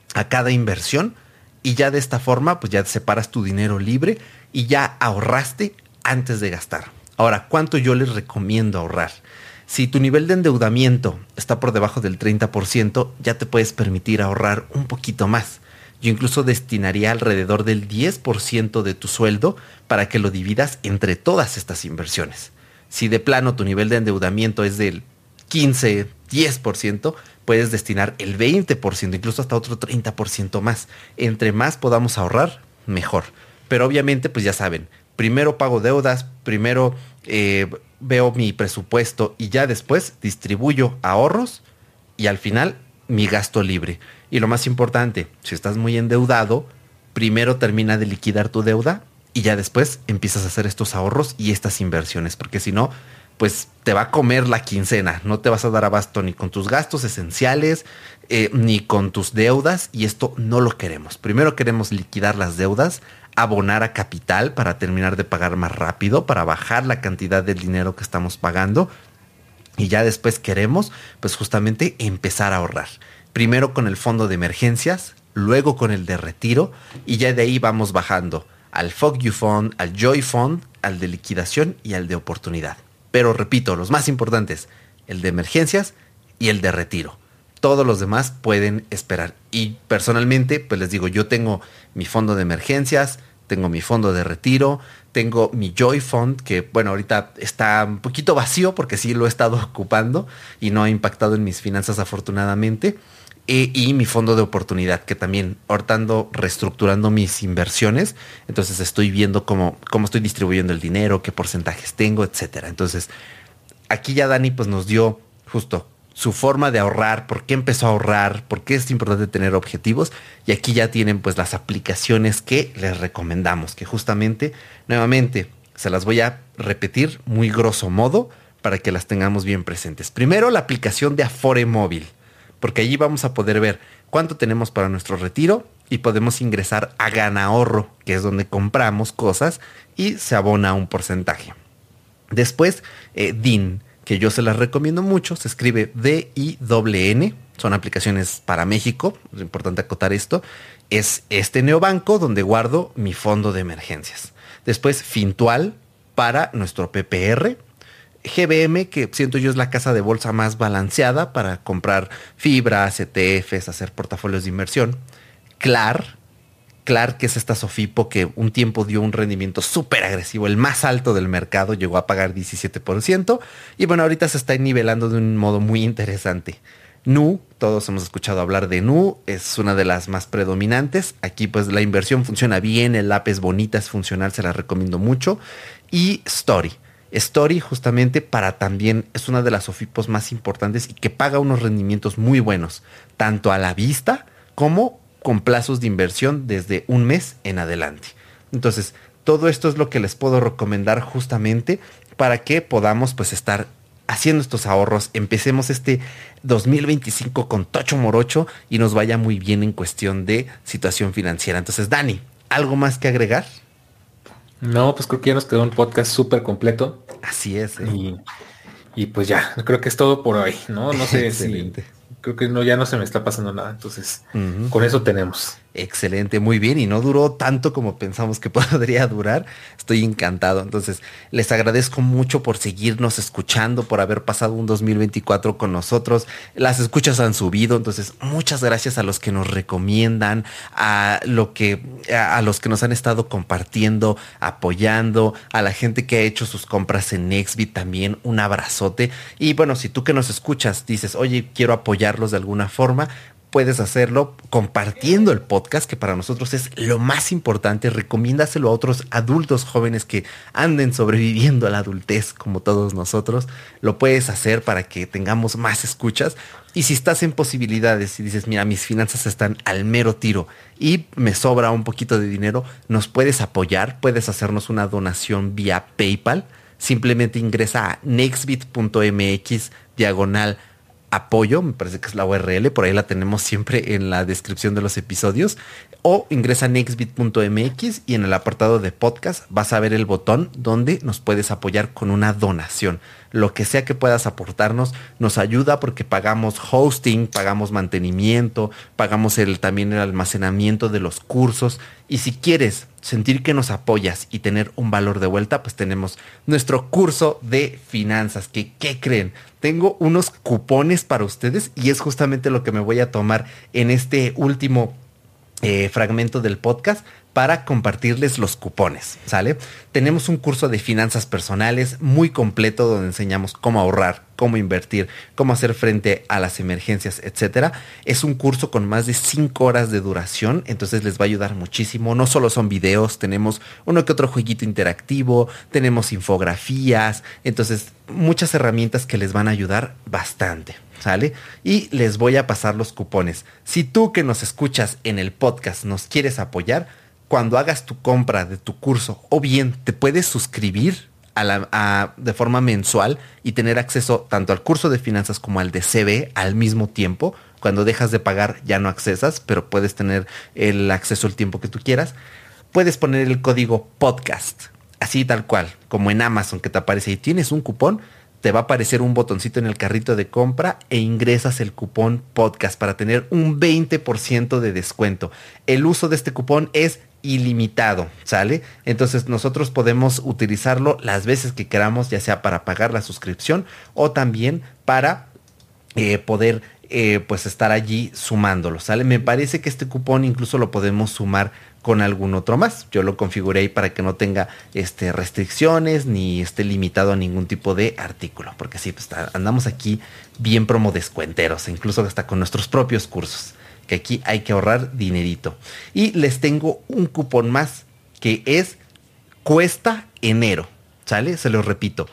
a cada inversión y ya de esta forma pues ya separas tu dinero libre y ya ahorraste antes de gastar. Ahora, ¿cuánto yo les recomiendo ahorrar? Si tu nivel de endeudamiento está por debajo del treinta por ciento, ya te puedes permitir ahorrar un poquito más. Yo incluso destinaría alrededor del diez por ciento de tu sueldo para que lo dividas entre todas estas inversiones. Si de plano tu nivel de endeudamiento es del quince, diez por ciento, puedes destinar el veinte por ciento, incluso hasta otro treinta por ciento más. Entre más podamos ahorrar, mejor. Pero obviamente, pues ya saben, primero pago deudas, primero eh, veo mi presupuesto y ya después distribuyo ahorros y al final mi gasto libre. Y lo más importante, si estás muy endeudado, primero termina de liquidar tu deuda y ya después empiezas a hacer estos ahorros y estas inversiones, porque si no, pues te va a comer la quincena, no te vas a dar abasto ni con tus gastos esenciales, eh, ni con tus deudas, y esto no lo queremos. Primero queremos liquidar las deudas, abonar a capital para terminar de pagar más rápido, para bajar la cantidad del dinero que estamos pagando, y ya después queremos, pues justamente empezar a ahorrar. Primero con el fondo de emergencias, luego con el de retiro, y ya de ahí vamos bajando al Fuck You Fund, al Joy Fund, al de liquidación y al de oportunidad. Pero repito, los más importantes, el de emergencias y el de retiro. Todos los demás pueden esperar. Y personalmente, pues les digo, yo tengo mi fondo de emergencias, tengo mi fondo de retiro, tengo mi Joy Fund, que bueno, ahorita está un poquito vacío porque sí lo he estado ocupando y no ha impactado en mis finanzas afortunadamente. E, y mi fondo de oportunidad, que también ahorita ando reestructurando mis inversiones. Entonces estoy viendo cómo, cómo estoy distribuyendo el dinero, qué porcentajes tengo, etcétera. Entonces, aquí ya Dani pues nos dio justo su forma de ahorrar, por qué empezó a ahorrar, por qué es importante tener objetivos. Y aquí ya tienen pues las aplicaciones que les recomendamos, que justamente, nuevamente, se las voy a repetir muy grosso modo para que las tengamos bien presentes. Primero, la aplicación de Afore Móvil, porque allí vamos a poder ver cuánto tenemos para nuestro retiro y podemos ingresar a Ganahorro, que es donde compramos cosas y se abona un porcentaje. Después, eh, D I N, que yo se las recomiendo mucho, se escribe D I N N, son aplicaciones para México, es importante acotar esto, es este neobanco donde guardo mi fondo de emergencias. Después, Fintual para nuestro P P R, G B M, que siento yo es la casa de bolsa más balanceada para comprar fibra, C T Fs, hacer portafolios de inversión. Clar, Clar, que es esta Sofipo que un tiempo dio un rendimiento súper agresivo, el más alto del mercado, llegó a pagar diecisiete por ciento. Y bueno, ahorita se está nivelando de un modo muy interesante. Nu, todos hemos escuchado hablar de Nu, es una de las más predominantes. Aquí pues la inversión funciona bien, el app es bonita, es funcional, se la recomiendo mucho. Y Story. Story justamente para también es una de las Sofipos más importantes y que paga unos rendimientos muy buenos, tanto a la vista como con plazos de inversión desde un mes en adelante. Entonces, todo esto es lo que les puedo recomendar justamente para que podamos pues estar haciendo estos ahorros, empecemos este dos mil veinticinco con tocho morocho y nos vaya muy bien en cuestión de situación financiera. Entonces, Dani, ¿algo más que agregar? No, pues creo que ya nos quedó un podcast súper completo. Así es. ¿eh? Y, y pues ya, creo que es todo por hoy, ¿no? No sé si... Creo que no, ya no se me está pasando nada. Entonces, uh-huh. con eso tenemos. Excelente, muy bien. Y no duró tanto como pensamos que podría durar. Estoy encantado. Entonces, les agradezco mucho por seguirnos escuchando, por haber pasado un dos mil veinticuatro con nosotros. Las escuchas han subido. Entonces, muchas gracias a los que nos recomiendan, a lo que, a, a los que nos han estado compartiendo, apoyando, a la gente que ha hecho sus compras en Nextbit también. Un abrazote. Y bueno, si tú que nos escuchas dices, oye, quiero apoyarlos de alguna forma, puedes hacerlo compartiendo el podcast, que para nosotros es lo más importante. Recomiéndaselo a otros adultos jóvenes que anden sobreviviendo a la adultez como todos nosotros. Lo puedes hacer para que tengamos más escuchas. Y si estás en posibilidades y dices, mira, mis finanzas están al mero tiro y me sobra un poquito de dinero, nos puedes apoyar. Puedes hacernos una donación vía PayPal. Simplemente ingresa a nextbit.mx diagonal apoyo, me parece que es la U R L, por ahí la tenemos siempre en la descripción de los episodios, o ingresa a nextbit punto m x y en el apartado de podcast vas a ver el botón donde nos puedes apoyar con una donación. lo que sea que puedas aportarnos, nos ayuda porque pagamos hosting, pagamos mantenimiento, pagamos el, también el almacenamiento de los cursos. Y si quieres sentir que nos apoyas y tener un valor de vuelta, pues tenemos nuestro curso de finanzas. Que, ¿qué creen? Tengo unos cupones para ustedes y es justamente lo que me voy a tomar en este último eh, fragmento del podcast para compartirles los cupones, ¿sale? Tenemos un curso de finanzas personales muy completo donde enseñamos cómo ahorrar, cómo invertir, cómo hacer frente a las emergencias, etcétera. Es un curso con más de cinco horas de duración, entonces les va a ayudar muchísimo. No solo son videos, tenemos uno que otro jueguito interactivo, tenemos infografías, entonces muchas herramientas que les van a ayudar bastante, ¿sale? Y les voy a pasar los cupones. Si tú que nos escuchas en el podcast nos quieres apoyar, cuando hagas tu compra de tu curso, o bien te puedes suscribir a la, a, de forma mensual y tener acceso tanto al curso de finanzas como al de C B al mismo tiempo. Cuando dejas de pagar ya no accesas, pero puedes tener el acceso el tiempo que tú quieras. Puedes poner el código podcast, así tal cual, como en Amazon que te aparece y tienes un cupón. Te va a aparecer un botoncito en el carrito de compra e ingresas el cupón podcast para tener un veinte por ciento de descuento. El uso de este cupón es ilimitado, ¿sale? Entonces nosotros podemos utilizarlo las veces que queramos, ya sea para pagar la suscripción o también para eh, poder eh, pues estar allí sumándolo, ¿sale? Me parece que este cupón incluso lo podemos sumar con algún otro más. Yo lo configuré ahí para que no tenga este, restricciones ni esté limitado a ningún tipo de artículo, porque sí, pues andamos aquí bien promo descuenteros, incluso hasta con nuestros propios cursos, que aquí hay que ahorrar dinerito. Y les tengo un cupón más que es cuesta enero, ¿sale? Se los repito,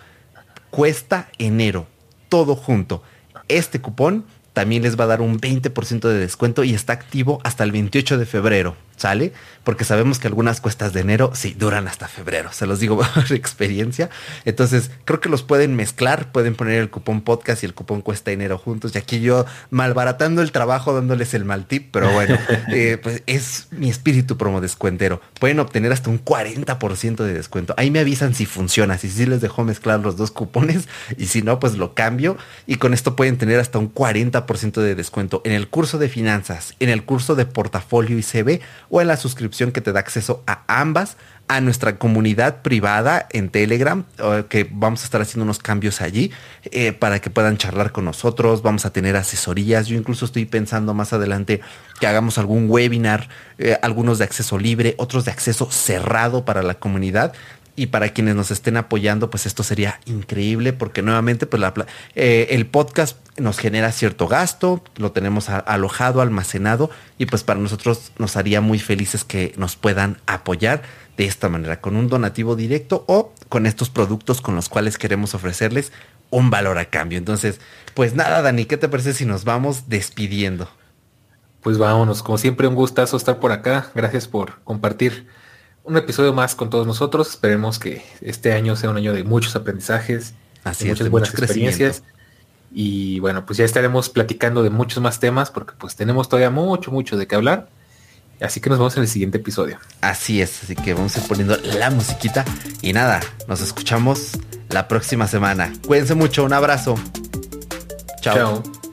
cuesta enero, todo junto. Este cupón también les va a dar un veinte por ciento de descuento y está activo hasta el veintiocho de febrero, ¿sale? Porque sabemos que algunas cuestas de enero sí duran hasta febrero, se los digo por experiencia. Entonces creo que los pueden mezclar, pueden poner el cupón podcast y el cupón cuesta enero juntos. Y aquí yo malbaratando el trabajo dándoles el mal tip, pero bueno, eh, pues es mi espíritu promo descuentero. Pueden obtener hasta un cuarenta por ciento de descuento. Ahí me avisan si funciona, si sí les dejó mezclar los dos cupones y si no, pues lo cambio. Y con esto pueden tener hasta un cuarenta por ciento de descuento en el curso de finanzas, en el curso de portafolio y C B o en la suscripción que te da acceso a ambas, a nuestra comunidad privada en Telegram, que vamos a estar haciendo unos cambios allí eh, para que puedan charlar con nosotros. Vamos a tener asesorías. Yo incluso estoy pensando más adelante que hagamos algún webinar, eh, algunos de acceso libre, otros de acceso cerrado para la comunidad. Y para quienes nos estén apoyando, pues esto sería increíble porque nuevamente pues la, eh, el podcast nos genera cierto gasto, lo tenemos a, alojado, almacenado y pues para nosotros nos haría muy felices que nos puedan apoyar de esta manera, con un donativo directo o con estos productos con los cuales queremos ofrecerles un valor a cambio. Entonces, pues nada, Dani, ¿qué te parece si nos vamos despidiendo? Pues vámonos, como siempre un gustazo estar por acá, gracias por compartir un episodio más con todos nosotros. Esperemos que este año sea un año de muchos aprendizajes, Así de es, muchas de buenas mucho experiencias. Y bueno, pues ya estaremos platicando de muchos más temas porque pues tenemos todavía mucho, mucho de qué hablar. Así que nos vemos en el siguiente episodio. Así es, así que vamos a ir poniendo la musiquita. Y nada, nos escuchamos la próxima semana. Cuídense mucho, un abrazo. Chao. Chao.